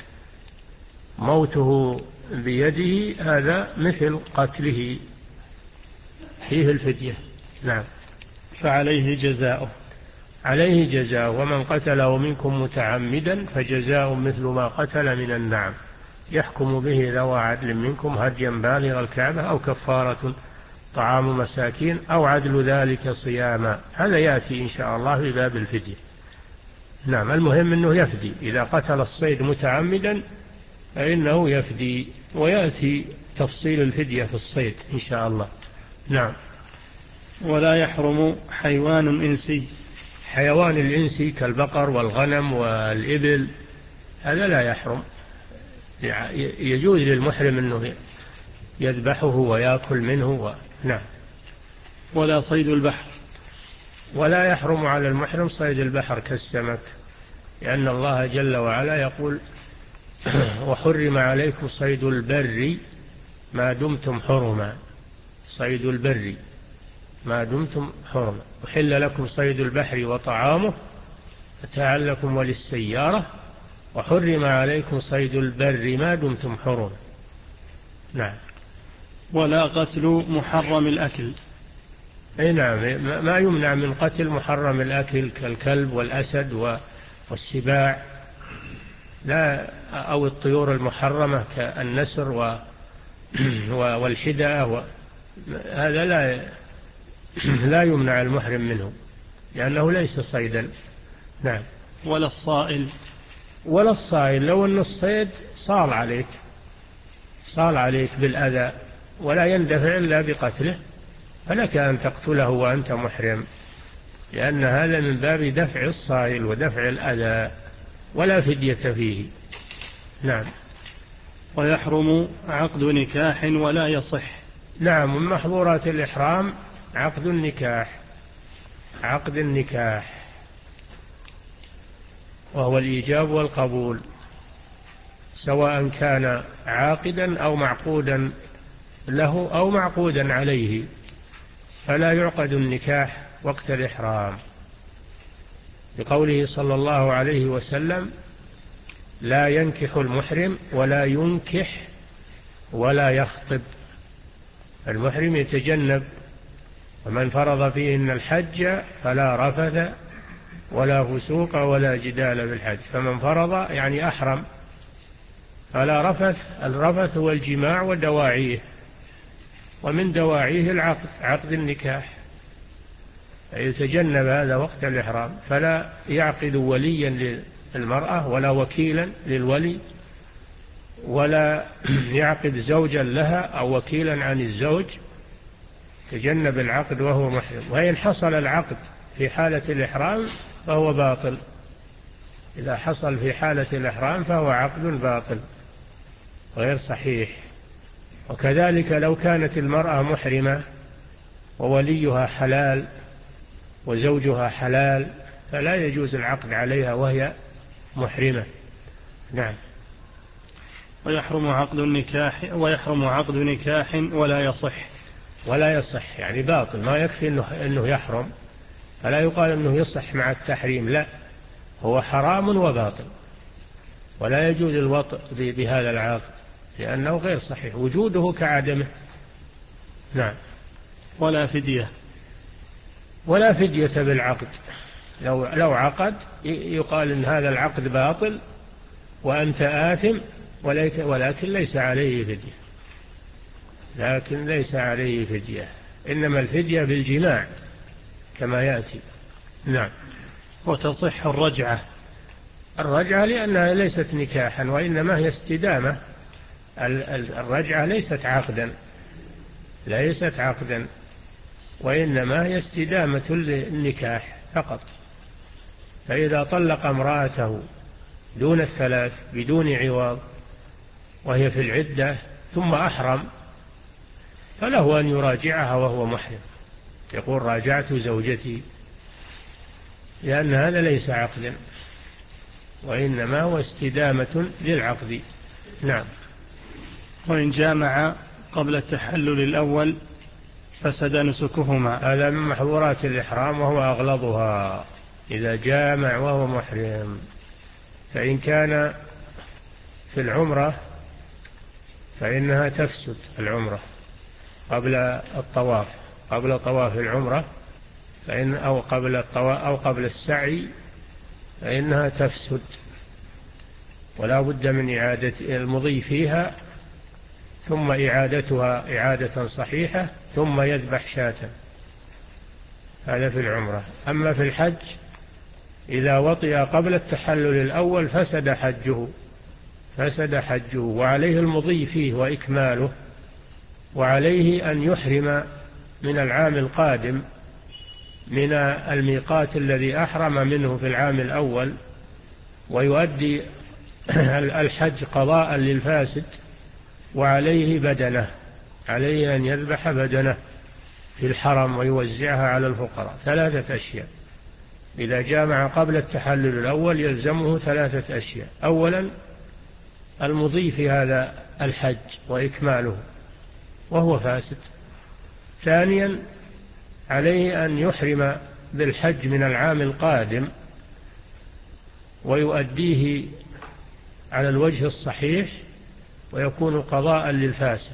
موته بيده هذا مثل قتله، فيه الفدية. نعم. فعليه جزاؤه، عليه جزاء. ومن قتله منكم متعمدا فجزاء مثل ما قتل من النعم، يحكم به ذو عدل منكم هديا بالغ الكعبة أو كفارة طعام مساكين أو عدل ذلك صياما. هذا يأتي إن شاء الله في باب الفدية. نعم. المهم أنه يفدي، إذا قتل الصيد متعمدا فإنه يفدي، ويأتي تفصيل الفدية في الصيد إن شاء الله. نعم. ولا يحرم حيوان إنسي، حيوان الإنسي كالبقر والغنم والإبل هذا لا يحرم، يجوز للمحرم أنه يذبحه ويأكل منه و... نعم. ولا صيد البحر، ولا يحرم على المحرم صيد البحر كالسمك، لأن الله جل وعلا يقول: وحرم عليكم صيد البر ما دمتم حرما، صيد البر ما دمتم حرما، وحل لكم صيد البحر وطعامه متاعا لكم وللسيارة، وحرم عليكم صيد البر ما دمتم حرما. نعم. ولا قتل محرم الأكل، أي نعم، ما يمنع من قتل محرم الأكل كالكلب والأسد والسباع، لا، أو الطيور المحرمة كالنسر والحداء، هذا لا لا يمنع المحرم منه لأنه ليس صيدا. نعم. ولا الصائل، ولا الصائل، لو أن الصيد صال عليك صال عليك بالأذى ولا يندفع إلا بقتله فلك أن تقتله وأنت محرم. لأن هذا من باب دفع الصائل ودفع الأذى ولا فدية فيه. نعم. ويحرم عقد نكاح ولا يصح. نعم. من محظورات الإحرام عقد النكاح، عقد النكاح وهو الإيجاب والقبول، سواء كان عاقدا أو معقودا له أو معقودا عليه، فلا يعقد النكاح وقت الإحرام، لقوله صلى الله عليه وسلم: لا ينكح المحرم ولا ينكح ولا يخطب. المحرم يتجنب، ومن فرض فيهن الحج فلا رفث ولا فسوق ولا جدال في الحج. فمن فرض يعني أحرم، فلا رفث. الرفث هو الجماع ودواعيه، ومن دواعيه العقد، عقد النكاح، يتجنب هذا وقت الإحرام. فلا يعقد وليا للمرأة ولا وكيلا للولي، ولا يعقد زوجا لها أو وكيلا عن الزوج، تجنب العقد وهو محرم. وإن حصل العقد في حالة الإحرام فهو باطل. إذا حصل في حالة الإحرام فهو عقد باطل غير صحيح. وكذلك لو كانت المرأة محرمة ووليها حلال وزوجها حلال فلا يجوز العقد عليها وهي محرمة. نعم. ويحرم عقد النكاح ويحرم عقد نكاح ولا يصح. ولا يصح يعني باطل، ما يكفي إنه, إنه يحرم، فلا يقال إنه يصح مع التحريم، لا، هو حرام وباطل، ولا يجوز الوطء بهذا العقد لأنه غير صحيح، وجوده كعدمه. نعم. ولا فدية. ولا فدية بالعقد. لو, لو عقد يقال إن هذا العقد باطل وأنت آثم، ولكن ليس عليه فدية، لكن ليس عليه فدية، إنما الفدية بالجماع كما يأتي. نعم. وتصح الرجعة. الرجعة لأنها ليست نكاحا وإنما هي استدامة. الرجعة ليست عقدا، ليست عقدا وإنما هي استدامة للنكاح فقط. فإذا طلق امرأته دون الثلاث بدون عوض وهي في العدة ثم أحرم فله أن يراجعها وهو محرم، يقول: راجعت زوجتي، لأن هذا ليس عقدا وإنما هو استدامة للعقد. نعم. وإن جامع قبل التحلل الأول فسد نسكهما. هذا من محظورات الإحرام وهو أغلظها، إذا جامع وهو محرم. فإن كان في العمرة فإنها تفسد العمرة قبل الطواف، قبل طواف العمرة فإن أو قبل الطواف أو قبل السعي فإنها تفسد، ولا بد من إعادة المضي فيها ثم إعادتها إعادة صحيحة ثم يذبح شاة. هذا في العمرة. أما في الحج إذا وطئ قبل التحلل الأول فسد حجه، فسد حجه وعليه المضي فيه وإكماله، وعليه أن يحرم من العام القادم من الميقات الذي أحرم منه في العام الأول، ويؤدي الحج قضاء للفاسد، وعليه بدنه، عليه أن يذبح بدنه في الحرم ويوزعها على الفقراء. ثلاثة أشياء إذا جامع قبل التحلل الأول يلزمه ثلاثة أشياء: أولا المضي في هذا الحج وإكماله وهو فاسد. ثانيا عليه أن يحرم بالحج من العام القادم ويؤديه على الوجه الصحيح ويكون قضاء للفاسد.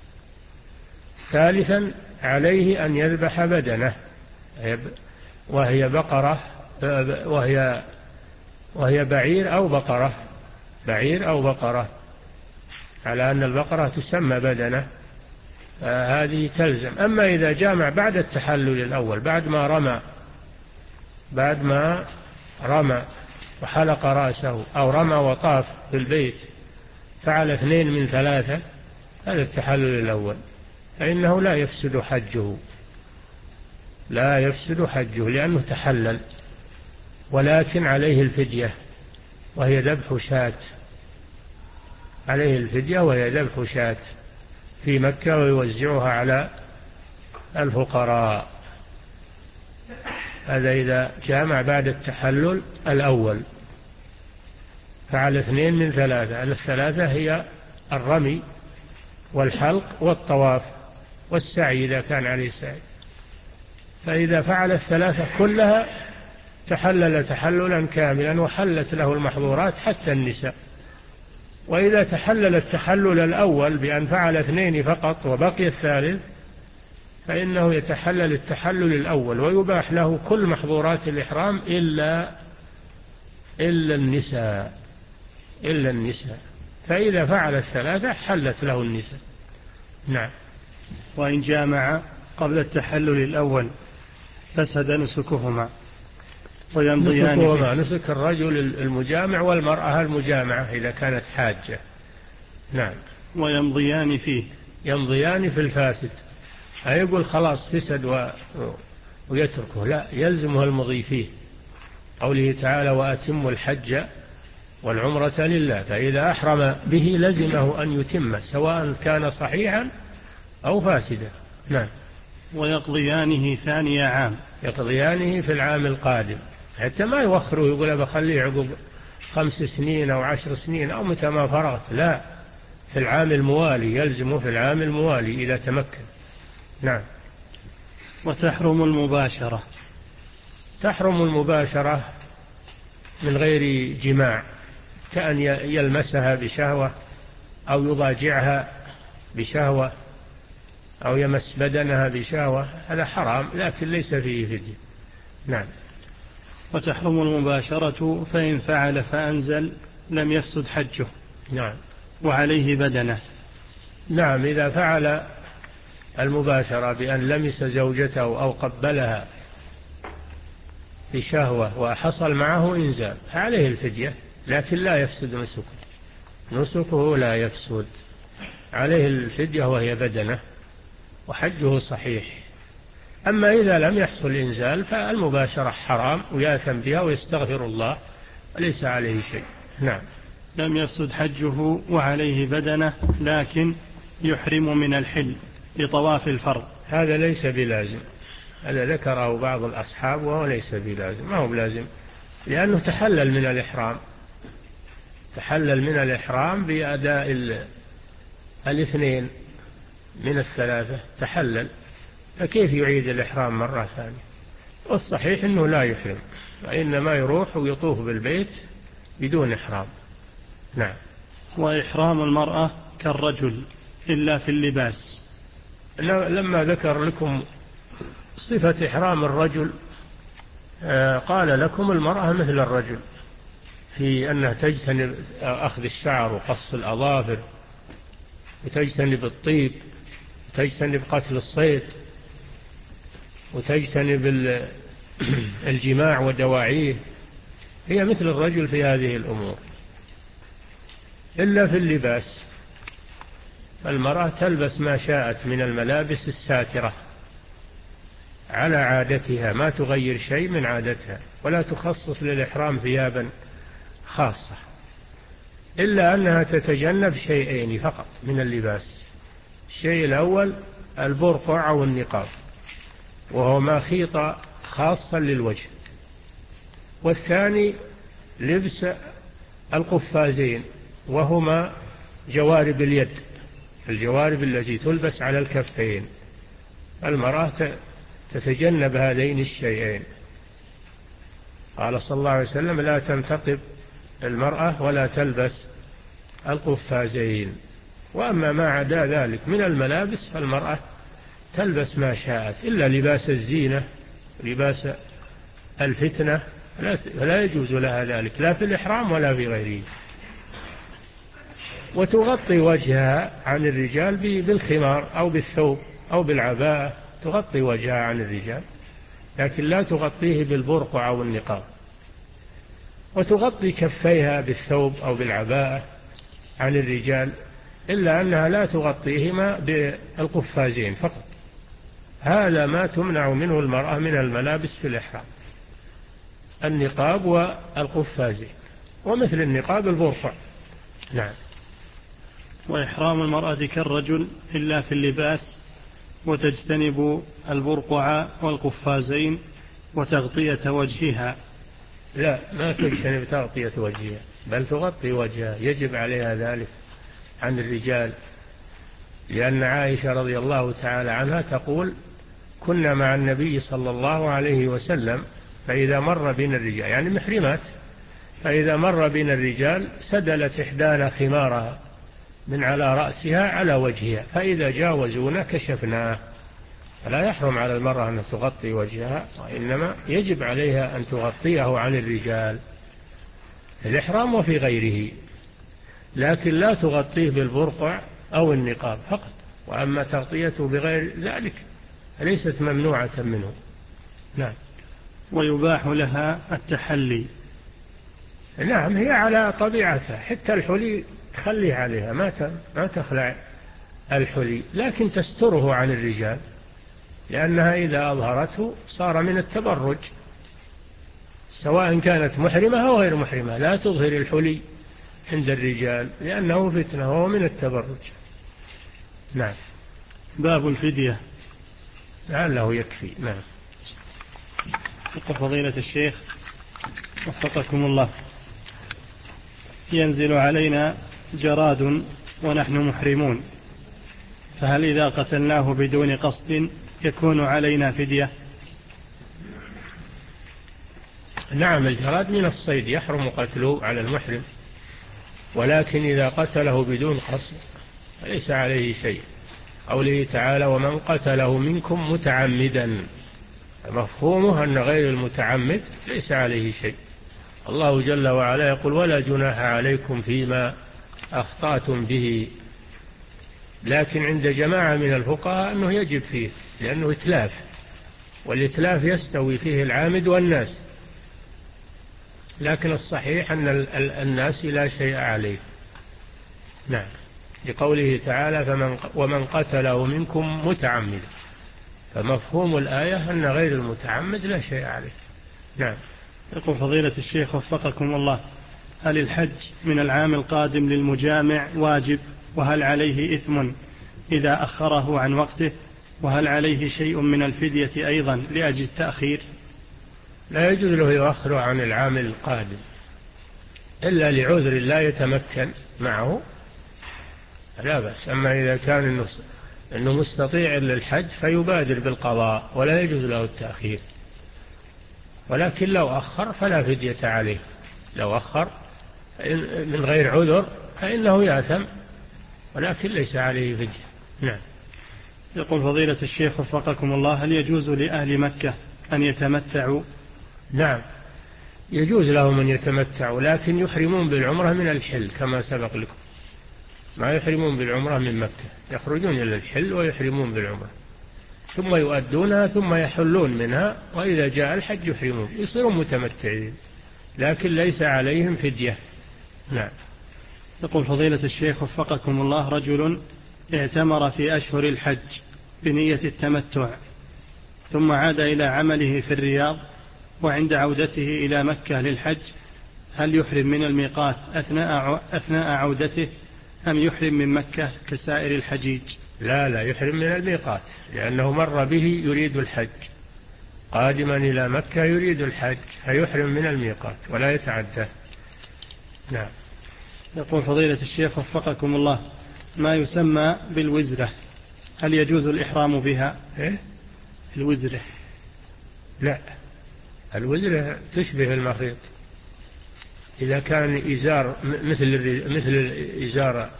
ثالثا عليه أن يذبح بدنه وهي بقرة وهي وهي بعير أو بقرة، بعير أو بقرة، على أن البقرة تسمى بدنه، هذه تلزم. أما إذا جامع بعد التحلل الأول، بعد ما رمى بعد ما رمى وحلق رأسه أو رمى وطاف في البيت، فعل اثنين من ثلاثة، هذا التحلل الأول، فإنه لا يفسد حجه. لا يفسد حجه لأنه تحلل، ولكن عليه الفدية وهي ذبح شاة، عليه الفدية وهي ذبح شاة في مكة ويوزعها على الفقراء. هذا إذا جامع بعد التحلل الأول. فعلى اثنين من ثلاثة، الثلاثة هي الرمي والحلق والطواف والسعي إذا كان عليه سعي. فإذا فعل الثلاثة كلها تحلل تحللا كاملا وحلت له المحظورات حتى النساء. وإذا تحلل التحلل الأول بأن فعل اثنين فقط وبقي الثالث فإنه يتحلل التحلل الأول ويباح له كل محظورات الإحرام إلا إلا النساء إلا النساء فإذا فعل الثلاثة حلت له النساء. نعم. وإن جامع قبل التحلل الأول فسد نسكهما ويمضيان نسكهما نسك الرجل المجامع والمرأة المجامعة إذا كانت حاجة. نعم. ويمضيان فيه يمضيان في الفاسد، يقول خلاص فسد و... ويتركه، لا، يلزمه المضي فيه. قوله تعالى وأتموا الحج والعمرة لله، فإذا أحرم به لزمه أن يتم سواء كان صحيحا أو فاسدا. نعم. ويقضيانه ثاني عام، يقضيانه في العام القادم، حتى ما يوخره يقول بخليه عقب خمس سنين أو عشر سنين أو متى ما فرغت، لا، في العام الموالي، يلزمه في العام الموالي إذا تمكن. نعم. وتحرم المباشرة. تحرم المباشرة من غير جماع، كأن يلمسها بشهوة أو يضاجعها بشهوة أو يمس بدنها بشهوة، هذا حرام لكن ليس فيه فدية. نعم. وتحرم المباشرة فإن فعل فأنزل لم يفسد حجه. نعم. وعليه بدنه. نعم. إذا فعل المباشرة بأن لمس زوجته أو قبلها بشهوة وحصل معه إنزال عليه الفدية، لكن لا يفسد نسكه، نسكه لا يفسد، عليه الفدية وهي بدنه وحجه صحيح. أما إذا لم يحصل إنزال فالمباشرة حرام ويأثم بها ويستغفر الله وليس عليه شيء. نعم. لم يفسد حجه وعليه بدنه، لكن يحرم من الحل لطواف الفرض. هذا ليس بلازم، هذا ذكره بعض الأصحاب وهو ليس بلازم، ما هو بلازم، لأنه تحلل من الإحرام، تحلل من الإحرام بأداء الاثنين من الثلاثة، تحلل، فكيف يعيد الإحرام مرة ثانية؟ والصحيح أنه لا يحرم، وإنما يروح ويطوف بالبيت بدون إحرام. نعم. وإحرام المرأة كالرجل إلا في اللباس. لما ذكر لكم صفة إحرام الرجل قال لكم المرأة مثل الرجل في أنها تجتنب أخذ الشعر وقص الأظافر وتجتنب الطيب وتجتنب قتل الصيد وتجتنب الجماع ودواعيه، هي مثل الرجل في هذه الأمور إلا في اللباس. المرأة تلبس ما شاءت من الملابس الساترة على عادتها، ما تغير شيء من عادتها، ولا تخصص للإحرام ثيابا خاصة، إلا أنها تتجنب شيئين فقط من اللباس. الشيء الأول البرقع أو النقاب، وهو ما خيط خاصا للوجه، والثاني لبس القفازين وهما جوارب اليد، الجوارب التي تلبس على الكفين. المرأة تتجنب هذين الشيئين. قال صلى الله عليه وسلم لا تنتقب المرأة ولا تلبس القفازين. وأما ما عدا ذلك من الملابس فالمرأة تلبس ما شاءت إلا لباس الزينة، لباس الفتنة لا يجوز لها ذلك لا في الإحرام ولا في غيره. وتغطي وجهها عن الرجال بالخمار أو بالثوب أو بالعباءة، تغطي وجهها عن الرجال، لكن لا تغطيه بالبرقع أو النقاب. وتغطي كفيها بالثوب أو بالعباءة عن الرجال، إلا أنها لا تغطيهما بالقفازين فقط. هذا ما تمنع منه المرأة من الملابس في الإحرام، النقاب والقفازين، ومثل النقاب البرقع. نعم. وإحرام المرأة كالرجل إلا في اللباس، وتجتنب البرقع والقفازين وتغطية وجهها. لا، ما تجتنب تغطية وجهها، بل تغطي وجهها، يجب عليها ذلك عن الرجال، لأن عائشة رضي الله تعالى عنها تقول: كنا مع النبي صلى الله عليه وسلم فإذا مر بنا الرجال، يعني محرمات، فإذا مر بنا الرجال سدلت إحدانا خمارها من على رأسها على وجهها، فإذا جاوزونا كشفناه. فلا يحرم على المرأة أن تغطي وجهها، وإنما يجب عليها أن تغطيه عن الرجال في الإحرام وفي غيره، لكن لا تغطيه بالبرقع أو النقاب فقط. وأما تغطيته بغير ذلك ليست ممنوعة منه. نعم. ويباح لها التحلي. نعم، هي على طبيعتها، حتى الحلي خلي عليها، ما ما تخلع الحلي، لكن تستره عن الرجال، لأنها إذا أظهرته صار من التبرج، سواء كانت محرمة أو غير محرمة، لا تظهر الحلي عند الرجال لأنه فتنة وهو من التبرج. نعم. باب الفدية. لعله يكفي. نعم. يقول فضيلة الشيخ وفقكم الله: ينزل علينا جراد ونحن محرمون، فهل إذا قتلناه بدون قصد يكون علينا فدية؟ نعم، الجراد من الصيد يحرم قتله على المحرم، ولكن إذا قتله بدون قصد ليس عليه شيء. قوله تعالى: ومن قتله منكم متعمدا، مفهومه أن غير المتعمد ليس عليه شيء. الله جل وعلا يقول: ولا جناح عليكم فيما أخطأتم به، لكن عند جماعة من الفقهاء أنه يجب فيه، لأنه إتلاف، والإتلاف يستوي فيه العامد والناس، لكن الصحيح أن الناس لا شيء عليه. نعم. لقوله تعالى: فمن ومن قتله منكم متعمدا، فمفهوم الآية أن غير المتعمد لا شيء عليه. نعم. يقول فضيلة الشيخ وفقكم الله: هل الحج من العام القادم للمجامع واجب؟ وهل عليه إثم إذا أخره عن وقته؟ وهل عليه شيء من الفدية أيضا لأجل التأخير؟ لا يجوز له يؤخر عن العام القادم إلا لعذر لا يتمكن معه، لا بأس. أما إذا كان أنه مستطيع للحج فيبادر بالقضاء ولا يجوز له التأخير، ولكن لو أخر فلا فدية عليه. لو أخر من غير عذر فإنه يأثم، ولكن ليس عليه فدية. نعم. يقول فضيلة الشيخ وفقكم الله: هل يجوز لأهل مكة أن يتمتعوا؟ نعم، يجوز لهم أن يتمتعوا، لكن يحرمون بالعمرة من الحل كما سبق لكم، ما يحرمون بالعمرة من مكة، يخرجون إلى الحل ويحرمون بالعمرة، ثم يؤدونها ثم يحلون منها، وإذا جاء الحج يحرمون، يصيرون متمتعين، لكن ليس عليهم فدية. نعم. يقول فضيلة الشيخ وفقكم الله: رجل اعتمر في أشهر الحج بنية التمتع، ثم عاد إلى عمله في الرياض، وعند عودته إلى مكة للحج هل يحرم من الميقات أثناء أثناء عودته أم يحرم من مكة كسائر الحجيج؟ لا لا، يحرم من الميقات، لأنه مر به يريد الحج، قادما إلى مكة يريد الحج، فيحرم من الميقات ولا يتعدى. نعم. يقول فضيلة الشيخ وفقكم الله: ما يسمى بالوزرة، هل يجوز الإحرام بها؟ إيه؟ الوزرة. لا، الوزرة تشبه المخيط، إذا كان إزار مثل مثل إزار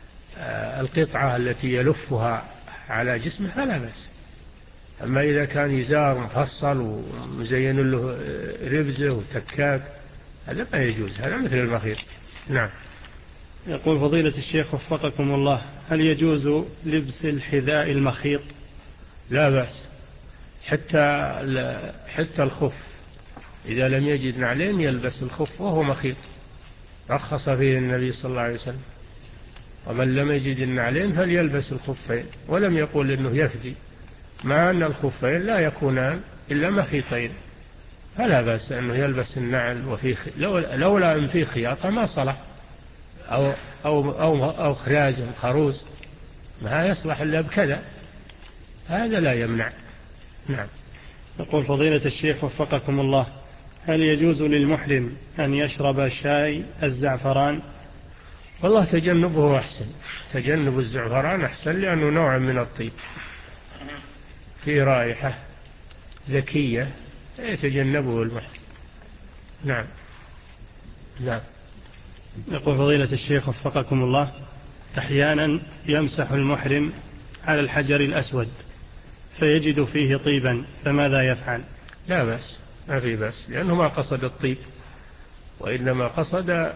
القطعة التي يلفها على جسمه فلا بأس، أما إذا كان إزار مفصل ومزين له ربزه وتكات هذا ما يجوز، هذا مثل المخيط. نعم. يقول فضيلة الشيخ وفقكم الله: هل يجوز لبس الحذاء المخيط؟ لا بأس، حتى حتى الخف إذا لم يجد نعلين يلبس الخف وهو مخيط، رخص فيه النبي صلى الله عليه وسلم: ومن لم يجد النعلين فليلبس الخفين، ولم يقول إنه يفدي مع أن الخفين لا يكونان إلا مخيطين، فلا بأس أنه يلبس النعل وفيه خ... لولا أن فيه خياطة ما صلح، أو, أو, أو, أو خراز خروز ما يصلح إلا بكذا، هذا لا يمنع. نعم. يقول فضيلة الشيخ وفقكم الله، هل يجوز للمحرم أن يشرب شاي الزعفران؟ والله تجنبه أحسن، تجنب الزعفران أحسن، لأنه نوع من الطيب فيه رائحة ذكية يتجنبه المحرم. نعم. نعم. يقول فضيلة الشيخ وفقكم الله، أحيانا يمسح المحرم على الحجر الأسود فيجد فيه طيبا، فماذا يفعل؟ لا بأس، ما في بأس، لأنه ما قصد الطيب، وإنما قصد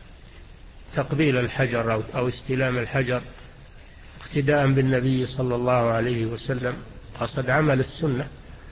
تقبيل الحجر أو استلام الحجر اقتداء بالنبي صلى الله عليه وسلم، قصد عمل السنة.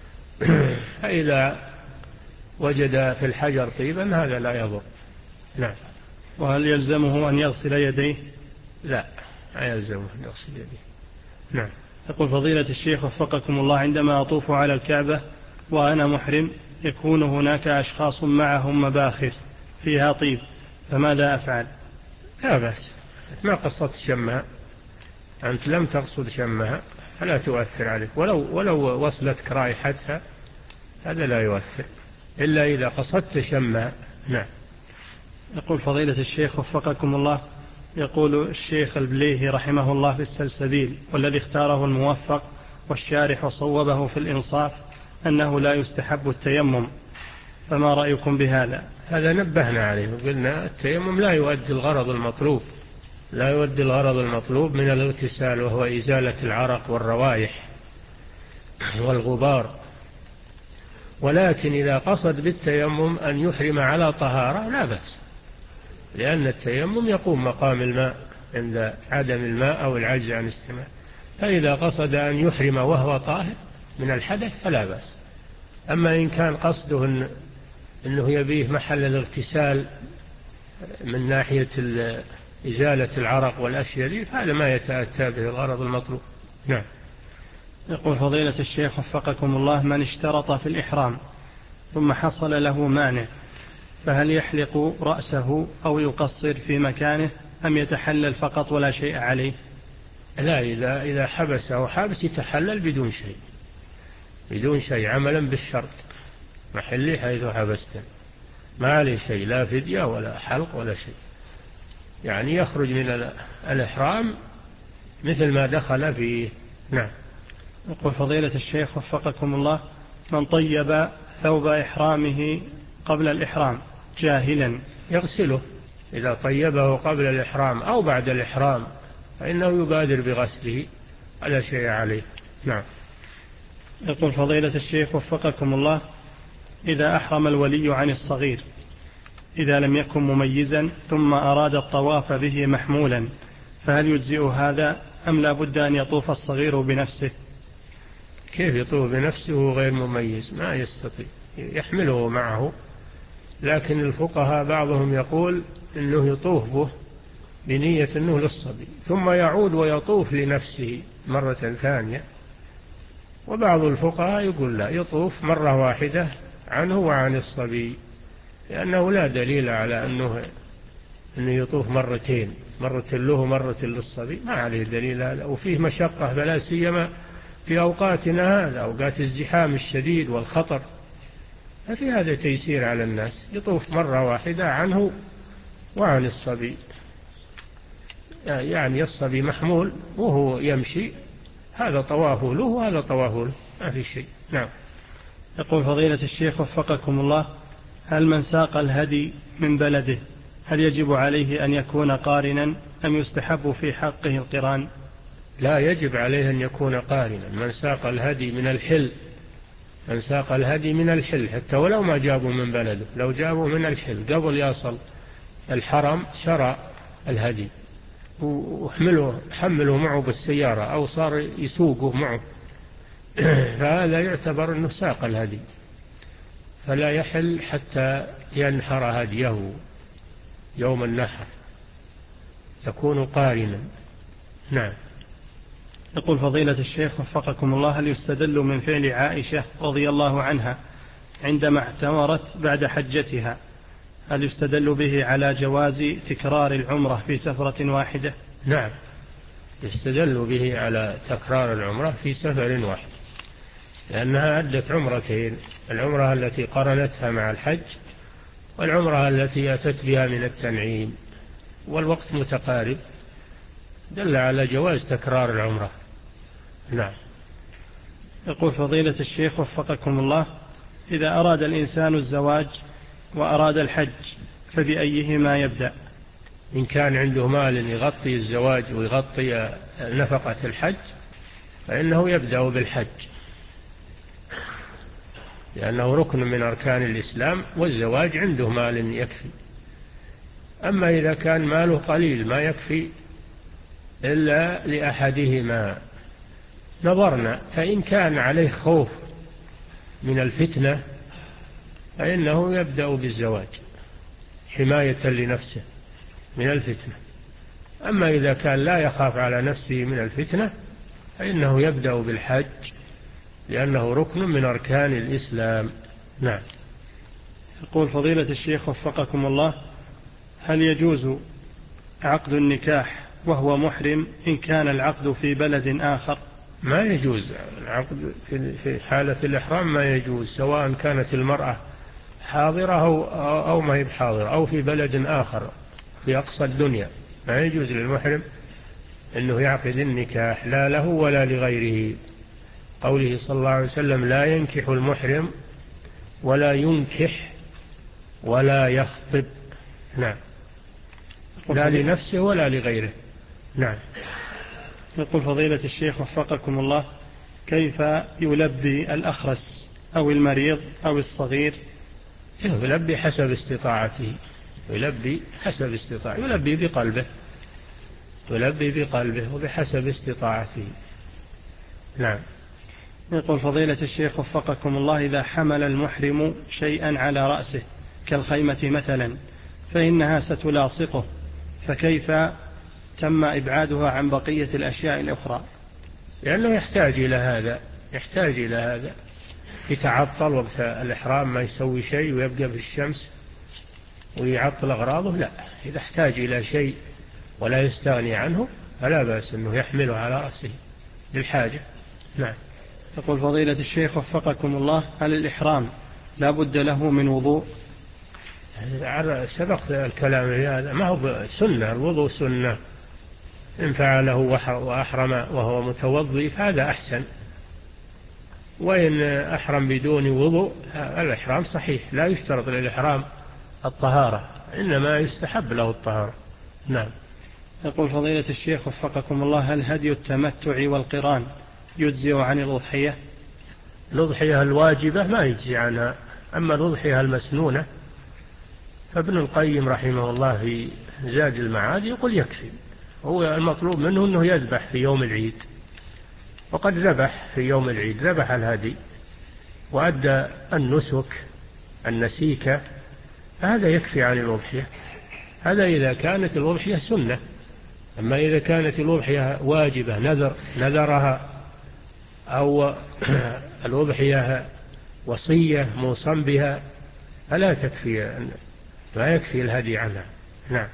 فإذا وجد في الحجر طيبا هذا لا يضر. نعم. وهل يلزمه أن يغسل يديه؟ لا، لا يلزمه أن يغسل يديه. نعم. يقول فضيلة الشيخ وفقكم الله، عندما أطوف على الكعبة وأنا محرم يكون هناك أشخاص معهم مباخر فيها طيب، فماذا أفعل؟ لا بأس، ما قصدت شمها، أنت لم تقصد شمها فلا تؤثر عليك، ولو, ولو وصلتك رائحتها هذا لا يؤثر، إلا إذا قصدت شمها. نعم. يقول فضيلة الشيخ وفقكم الله، يقول الشيخ البليهي رحمه الله في السلسبيل، والذي اختاره الموفق والشارح وصوبه في الإنصاف أنه لا يستحب التيمم، فما رأيكم بهذا؟ هذا نبهنا عليه وقلنا التيمم لا يؤدي الغرض المطلوب، لا يؤدي الغرض المطلوب من الاغتسال، وهو إزالة العرق والروائح والغبار. ولكن إذا قصد بالتيمم أن يحرم على طهارة لا بأس، لأن التيمم يقوم مقام الماء عند عدم الماء أو العجز عن استعمال. فإذا قصد أن يحرم وهو طاهر من الحدث فلا بأس. أما إن كان قصده إن أنه يبيه محل الاغتسال من ناحية إزالة العرق والأشياء دي، هذا ما يتأتى به الغرض المطلوب. نعم. يقول فضيلة الشيخ وفقكم الله، من اشترط في الإحرام ثم حصل له مانع فهل يحلق رأسه أو يقصر في مكانه أم يتحلل فقط ولا شيء عليه؟ لا، إذا, إذا حبسه حابس يتحلل بدون شيء، بدون شيء عملا بالشرط، محلي حيث حبسته ما عليه شيء، لا فدية ولا حلق ولا شيء، يعني يخرج من الإحرام مثل ما دخل فيه. نعم. يقول فضيلة الشيخ وفقكم الله، من طيب ثوب إحرامه قبل الإحرام جاهلا يغسله، إذا طيبه قبل الإحرام أو بعد الإحرام فإنه يبادر بغسله، على شيء عليه. نعم. يقول فضيلة الشيخ وفقكم الله، إذا أحرم الولي عن الصغير إذا لم يكن مميزا ثم أراد الطواف به محمولا فهل يجزئ هذا أم لا بد أن يطوف الصغير بنفسه؟ كيف يطوف بنفسه غير مميز؟ ما يستطيع، يحمله معه، لكن الفقهاء بعضهم يقول إنه يطوف به بنية أنه للصبي ثم يعود ويطوف لنفسه مرة ثانية، وبعض الفقهاء يقول لا، يطوف مرة واحدة عنه وعن الصبي، لأنه لا دليل على أنه, أنه يطوف مرتين، مرة له مرة للصبي، ما عليه دليل هذا، وفيه مشقة فلا سيما في أوقاتنا هذا، أوقات الزحام الشديد والخطر، ففي هذا تيسير على الناس، يطوف مرة واحدة عنه وعن الصبي، يعني الصبي محمول وهو يمشي، هذا طوافه له وهذا طوافه له، ما في شيء. نعم. يقول فضيلة الشيخ وفقكم الله، هل من ساق الهدي من بلده هل يجب عليه أن يكون قارنا أم يستحب في حقه القران؟ لا، يجب عليه أن يكون قارنا. من ساق الهدي من الحل، من ساق الهدي من الحل حتى ولو ما جابوا من بلده، لو جابوا من الحل قبل يصل الحرم شرع الهدي وحمله حمله معه بالسيارة أو صار يسوقه معه فهذا يعتبر أنه ساق الهدي، فلا يحل حتى ينحر هديه يوم النحر، يكون قارنا. نعم. يقول فضيلة الشيخ وفقكم الله، هل يستدل من فعل عائشة رضي الله عنها عندما اعتمرت بعد حجتها، هل يستدل به على جواز تكرار العمرة في سفرة واحدة؟ نعم، يستدل به على تكرار العمرة في سفر واحد، لأنها أدت عمرتين، العمرة التي قرنتها مع الحج والعمرة التي أتت بها من التنعيم، والوقت متقارب، دل على جواز تكرار العمرة. نعم. يقول فضيلة الشيخ وفقكم الله، إذا أراد الإنسان الزواج وأراد الحج فبأيهما يبدأ؟ إن كان عنده مال يغطي الزواج ويغطي نفقة الحج فإنه يبدأ بالحج، لأنه ركن من أركان الإسلام، والزواج عنده مال يكفي. أما إذا كان ماله قليل ما يكفي إلا لأحدهما نظرنا، فإن كان عليه خوف من الفتنة فإنه يبدأ بالزواج حماية لنفسه من الفتنة. أما إذا كان لا يخاف على نفسه من الفتنة فإنه يبدأ بالحج، لأنه ركن من أركان الإسلام. نعم. يقول فضيلة الشيخ وفقكم الله، هل يجوز عقد النكاح وهو محرم إن كان العقد في بلد آخر؟ ما يجوز العقد في حالة الإحرام، ما يجوز، سواء كانت المرأة حاضرة أو ما هي بحاضرة أو في بلد آخر في أقصى الدنيا، ما يجوز للمحرم أنه يعقد النكاح لا له ولا لغيره. قوله صلى الله عليه وسلم: لا ينكح المحرم ولا ينكح ولا يخطب. نعم، لا لنفسه ولا لغيره. نعم. يقول فضيلة الشيخ وفقكم الله، كيف يلبي الأخرس أو المريض أو الصغير؟ يلبي حسب استطاعته، يلبي حسب استطاعته، يلبي بقلبه، يلبي بقلبه وبحسب استطاعته. نعم. يقول فضيلة الشيخ وفقكم الله، إذا حمل المحرم شيئا على رأسه كالخيمة مثلا فإنها ستلاصقه، فكيف تم إبعادها عن بقية الأشياء الأخرى؟ لأنه يحتاج إلى هذا، يحتاج إلى هذا، يتعطل وقت الإحرام ما يسوي شيء ويبقى في الشمس ويعطل أغراضه، لا، إذا احتاج إلى شيء ولا يستغني عنه فلا بأس أنه يحمله على رأسه للحاجة. نعم. يقول فضيلة الشيخ وفقكم الله، هل الإحرام لا بد له من وضوء؟ سبق الكلام في هذا، ما هو سنة، الوضوء سنة، إن فعله وأحرم وهو متوضي فهذا أحسن، وإن أحرم بدون وضوء الإحرام صحيح، لا يشترط للإحرام الطهارة، إنما يستحب له الطهارة. نعم. يقول فضيلة الشيخ وفقكم الله، هل هدي التمتع والقران يجزئ عن الأضحية؟ الأضحية الواجبة ما يجزي عنها، أما الأضحية المسنونة فابن القيم رحمه الله في زاد المعاد يقول يكفي، هو المطلوب منه أنه يذبح في يوم العيد، وقد ذبح في يوم العيد، ذبح الهدي وأدى النسك النسيكة، فهذا يكفي عن الأضحية. هذا إذا كانت الأضحية سنة. أما إذا كانت الأضحية واجبة نذر نذرها أو الأضحية وصية موصى بها فلا تكفي، لا يكفي الهدي عنها. نعم.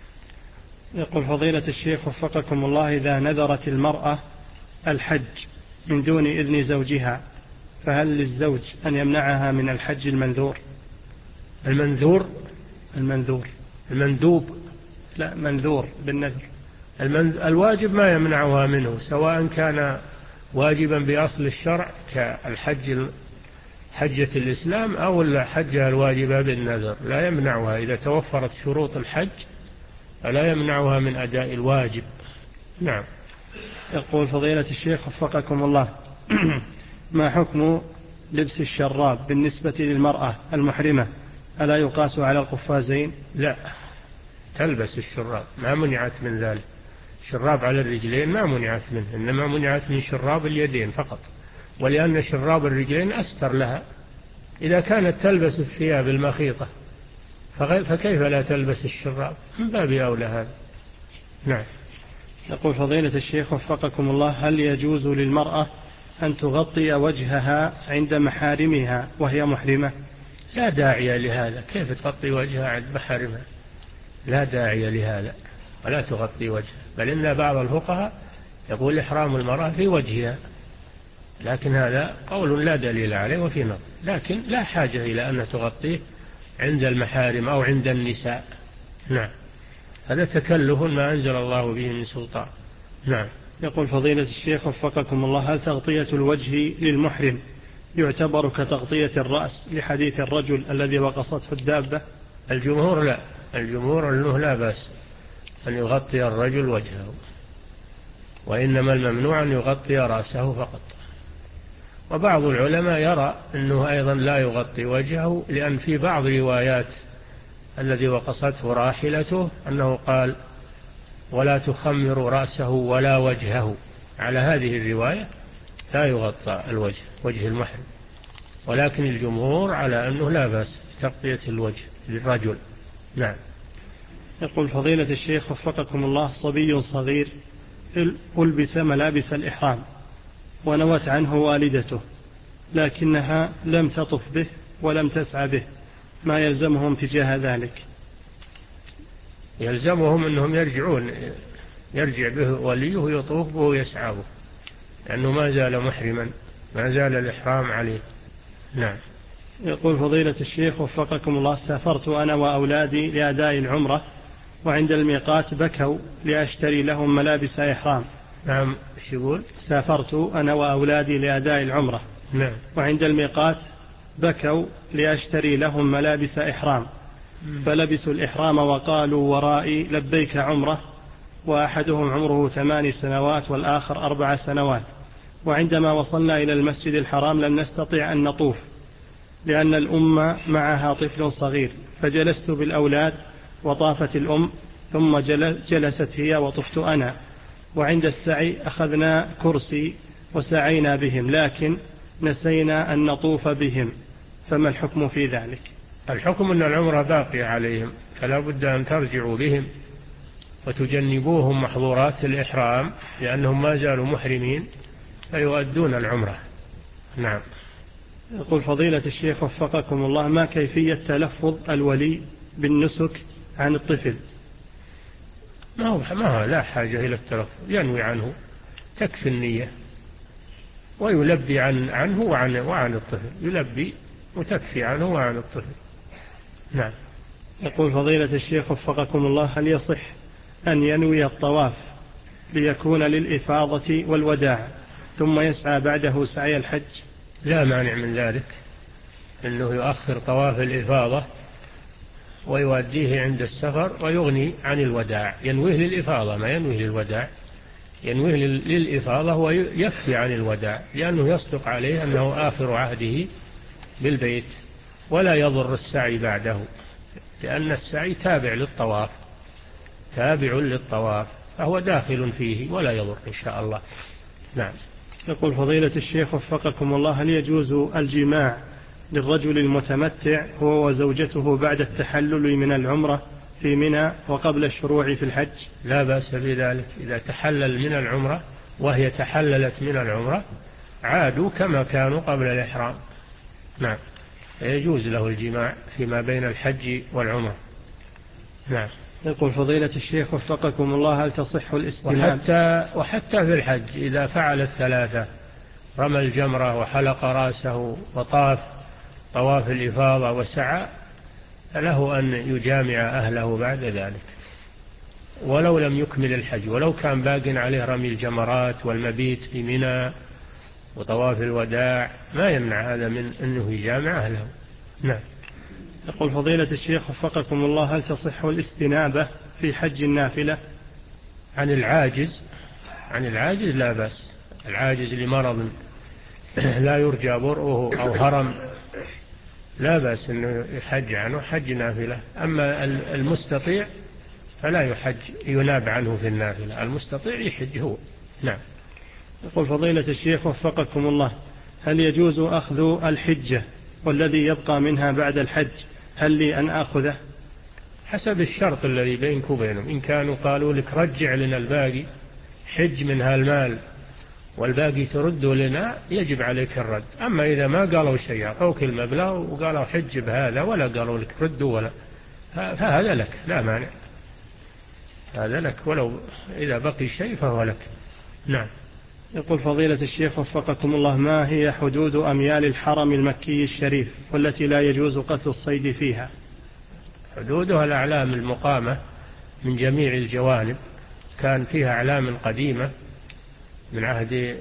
يقول فضيلة الشيخ وفقكم الله، إذا نذرت المرأة الحج من دون إذن زوجها فهل للزوج أن يمنعها من الحج المنذور؟ المنذور المنذور المندوب لا منذور بالنذر. المنذ... الواجب ما يمنعها منه، سواء كان واجبا بأصل الشرع كالحج حجة الإسلام أو الحجة الواجبة بالنذر، لا يمنعها إذا توفرت شروط الحج، فلا يمنعها من أداء الواجب. نعم. يقول فضيلة الشيخ وفقكم الله، ما حكم لبس الشراب بالنسبة للمرأة المحرمة؟ ألا يقاس على القفازين؟ لا، تلبس الشراب، ما منعت من ذلك. الشراب على الرجلين ما منعت منه، إنما منعت من شراب اليدين فقط، ولأن شراب الرجلين أستر لها. إذا كانت تلبس الثياب المخيطة فكيف لا تلبس الشراب؟ من باب أولى هذا. نعم. يقول فضيلة الشيخ وفقكم الله، هل يجوز للمرأة أن تغطي وجهها عند محارمها وهي محرمة؟ لا داعي لهذا. كيف تغطي وجهها عند محارمها؟ لا داعي لهذا، ولا تغطي وجهها. بل إن بعض الفقهاء يقول إحرام المرأة في وجهها، لكن هذا قول لا دليل عليه وفي نظر. لكن لا حاجة إلى أن تغطيه عند المحارم أو عند النساء. نعم، هذا تكلف ما أنزل الله به من سلطان. نعم. يقول فضيلة الشيخ وفقكم الله، هل تغطية الوجه للمحرم يعتبر كتغطية الرأس لحديث الرجل الذي وقصته الدابة؟ الجمهور لا، الجمهور أنه لا بأس أن يغطي الرجل وجهه، وإنما الممنوع أن يغطي رأسه فقط. وبعض العلماء يرى أنه أيضا لا يغطي وجهه، لأن في بعض روايات الذي وقصته راحلته أنه قال ولا تخمر رأسه ولا وجهه. على هذه الرواية لا يغطى الوجه، وجه المحرم، ولكن الجمهور على أنه لا بأس تغطية الوجه للرجل. نعم. يقول فضيلة الشيخ وفقكم الله، صبي صغير ألبس ملابس الإحرام ونوت عنه والدته، لكنها لم تطف به ولم تسعى به، ما يلزمهم تجاه ذلك؟ يلزمهم أنهم يرجعون، يرجع به وليه يطوف به ويسعى به، لأنه ما زال محرما، ما زال الإحرام عليه. نعم. يقول فضيلة الشيخ وفقكم الله، سافرت أنا وأولادي لأداء العمرة، وعند الميقات بكوا لأشتري لهم ملابس إحرام. نعم. ايش يقول؟ سافرت أنا وأولادي لأداء العمرة. نعم. وعند الميقات بكوا لأشتري لهم ملابس إحرام، فلبسوا الإحرام وقالوا ورائي لبيك عمرة، وأحدهم عمره ثمان سنوات والآخر أربع سنوات. وعندما وصلنا إلى المسجد الحرام لم نستطع أن نطوف لأن الأم معها طفل صغير، فجلست بالأولاد وطافت الأم، ثم جلست هي وطفت أنا، وعند السعي أخذنا كرسي وسعينا بهم، لكن نسينا أن نطوف بهم، فما الحكم في ذلك؟ الحكم أن العمرة باقية عليهم، فلا بد أن ترجعوا بهم وتجنبوهم محظورات الإحرام، لأنهم ما زالوا محرمين فيؤدون العمرة. نعم. يقول فضيلة الشيخ وفقكم الله، ما كيفية تلفظ الولي بالنسك عن الطفل؟ ما هو ما هو لا حاجة إلى التلفظ، ينوي عنه، تكفي النية، ويلبي عن عنه وعن وعن الطفل، يلبي وتكفي عنه وعن الطفل. نعم. يقول فضيلة الشيخ وفقكم الله، هل يصح أن ينوي الطواف ليكون للإفاضة والوداع ثم يسعى بعده سعي الحج؟ لا مانع من ذلك، أنه يؤخر طواف الإفاضة ويؤديه عند السفر ويغني عن الوداع، ينويه للإفاضة ما ينويه للوداع، ينويه للإفاضة ويكفي عن الوداع، لأنه يصدق عليه أنه آخر عهده بالبيت، ولا يضر السعي بعده، لأن السعي تابع للطواف، تابع للطواف، فهو داخل فيه ولا يضر إن شاء الله. نعم. يقول فضيلة الشيخ وفقكم الله، هل يجوز الجماع للرجل المتمتع هو وزوجته بعد التحلل من العمرة في منى وقبل الشروع في الحج؟ لا بأس بذلك، إذا تحلل من العمرة وهي تحللت من العمرة عادوا كما كانوا قبل الإحرام. نعم. يجوز له الجماع فيما بين الحج والعمرة. نعم. يقول فضيلة الشيخ وفقكم الله، هل تصح الاستناب وحتى, وحتى في الحج إذا فعل الثلاثة، رمى الجمرة وحلق رأسه وطاف طواف الإفاضة وسعى، له أن يجامع أهله بعد ذلك ولو لم يكمل الحج، ولو كان باق عليه رمي الجمرات والمبيت في منى وطواف الوداع، ما يمنع هذا من أنه يجامع أهله. نعم. يقول فضيلة الشيخ وفقكم الله، هل تصح الاستنابة في حج النافلة؟ عن العاجز، عن العاجز لا بأس، العاجز لمرض لا يرجى برؤه أو هرم لا بأس أنه يحج عنه حج نافلة. أما المستطيع فلا يحج يناب عنه في النافلة، المستطيع يحج هو. نعم. يقول فضيلة الشيخ وفقكم الله، هل يجوز أخذ الحجة والذي يبقى منها بعد الحج هل لي أن أخذه؟ حسب الشرط الذي بينك وبينهم، إن كانوا قالوا لك رجع لنا الباقي حج منها المال والباقي ترده لنا يجب عليك الرد. أما إذا ما قالوا شيء أعطوك المبلغ وقالوا حج بهذا ولا قالوا لك ردوا ولا، فهذا لك لا مانع، هذا لك ولو إذا بقي شيء فهو لك. نعم. يقول فضيلة الشيخ وفقكم الله، ما هي حدود أميال الحرم المكي الشريف والتي لا يجوز قتل الصيد فيها؟ حدودها الأعلام المقامة من جميع الجوانب، كان فيها أعلام قديمة من عهد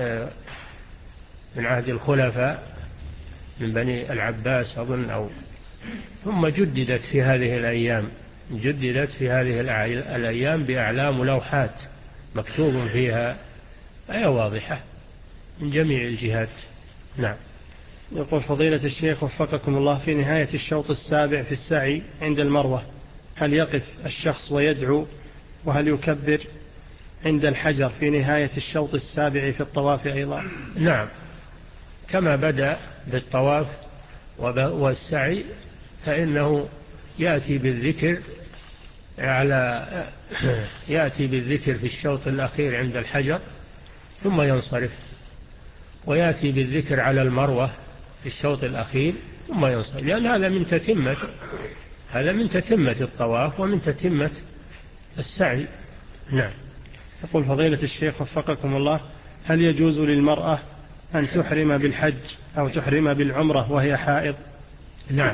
من عهد الخلفاء من بني العباس أظن، أو ثم جددت في هذه الأيام جددت في هذه الأيام بأعلام لوحات مكتوب فيها آية واضحة من جميع الجهات. نعم. يقول فضيلة الشيخ وفقكم الله، في نهاية الشوط السابع في السعي عند المروة هل يقف الشخص ويدعو، وهل يكبر عند الحجر في نهاية الشوط السابع في الطواف أيضا؟ نعم، كما بدأ بالطواف والسعي فإنه يأتي بالذكر على يأتي بالذكر في الشوط الأخير عند الحجر ثم ينصرف، ويأتي بالذكر على المروة في الشوط الأخير ثم ينصرف، لأن هذا من تتمة هذا من تتمة الطواف ومن تتمة السعي. نعم. يقول فضيلة الشيخ وفقكم الله، هل يجوز للمرأة أن تحرم بالحج أو تحرم بالعمرة وهي حائض؟ نعم،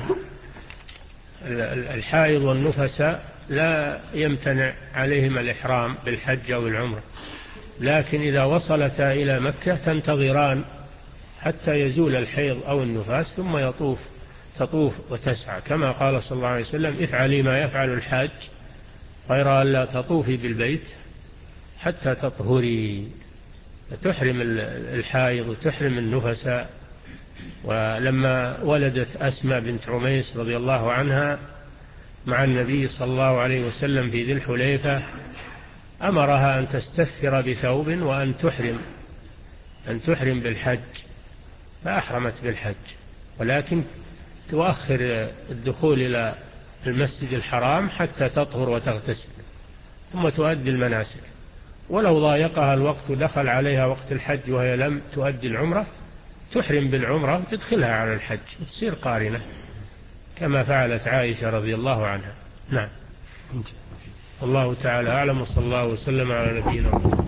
الحائض والنفساء لا يمتنع عليهم الإحرام بالحج أو العمرة، لكن إذا وصلتا إلى مكة تنتظران حتى يزول الحيض أو النفاس ثم يطوف تطوف وتسعى، كما قال صلى الله عليه وسلم افعلي ما يفعل الحاج غير أن لا تطوفي بالبيت حتى تطهري. تحرم الحائض وتحرم النفساء. ولما ولدت أسماء بنت عميس رضي الله عنها مع النبي صلى الله عليه وسلم في ذي الحليفة أمرها أن تستثر بثوب وأن تحرم أن تحرم بالحج، فأحرمت بالحج، ولكن تؤخر الدخول إلى المسجد الحرام حتى تطهر وتغتسل ثم تؤدي المناسك. ولو ضايقها الوقت دخل عليها وقت الحج وهي لم تؤدي العمرة تحرم بالعمرة وتدخلها على الحج وتصير قارنة كما فعلت عائشة رضي الله عنها. نعم. الله تعالى أعلم، وصلى الله وسلم على نبينا محمد.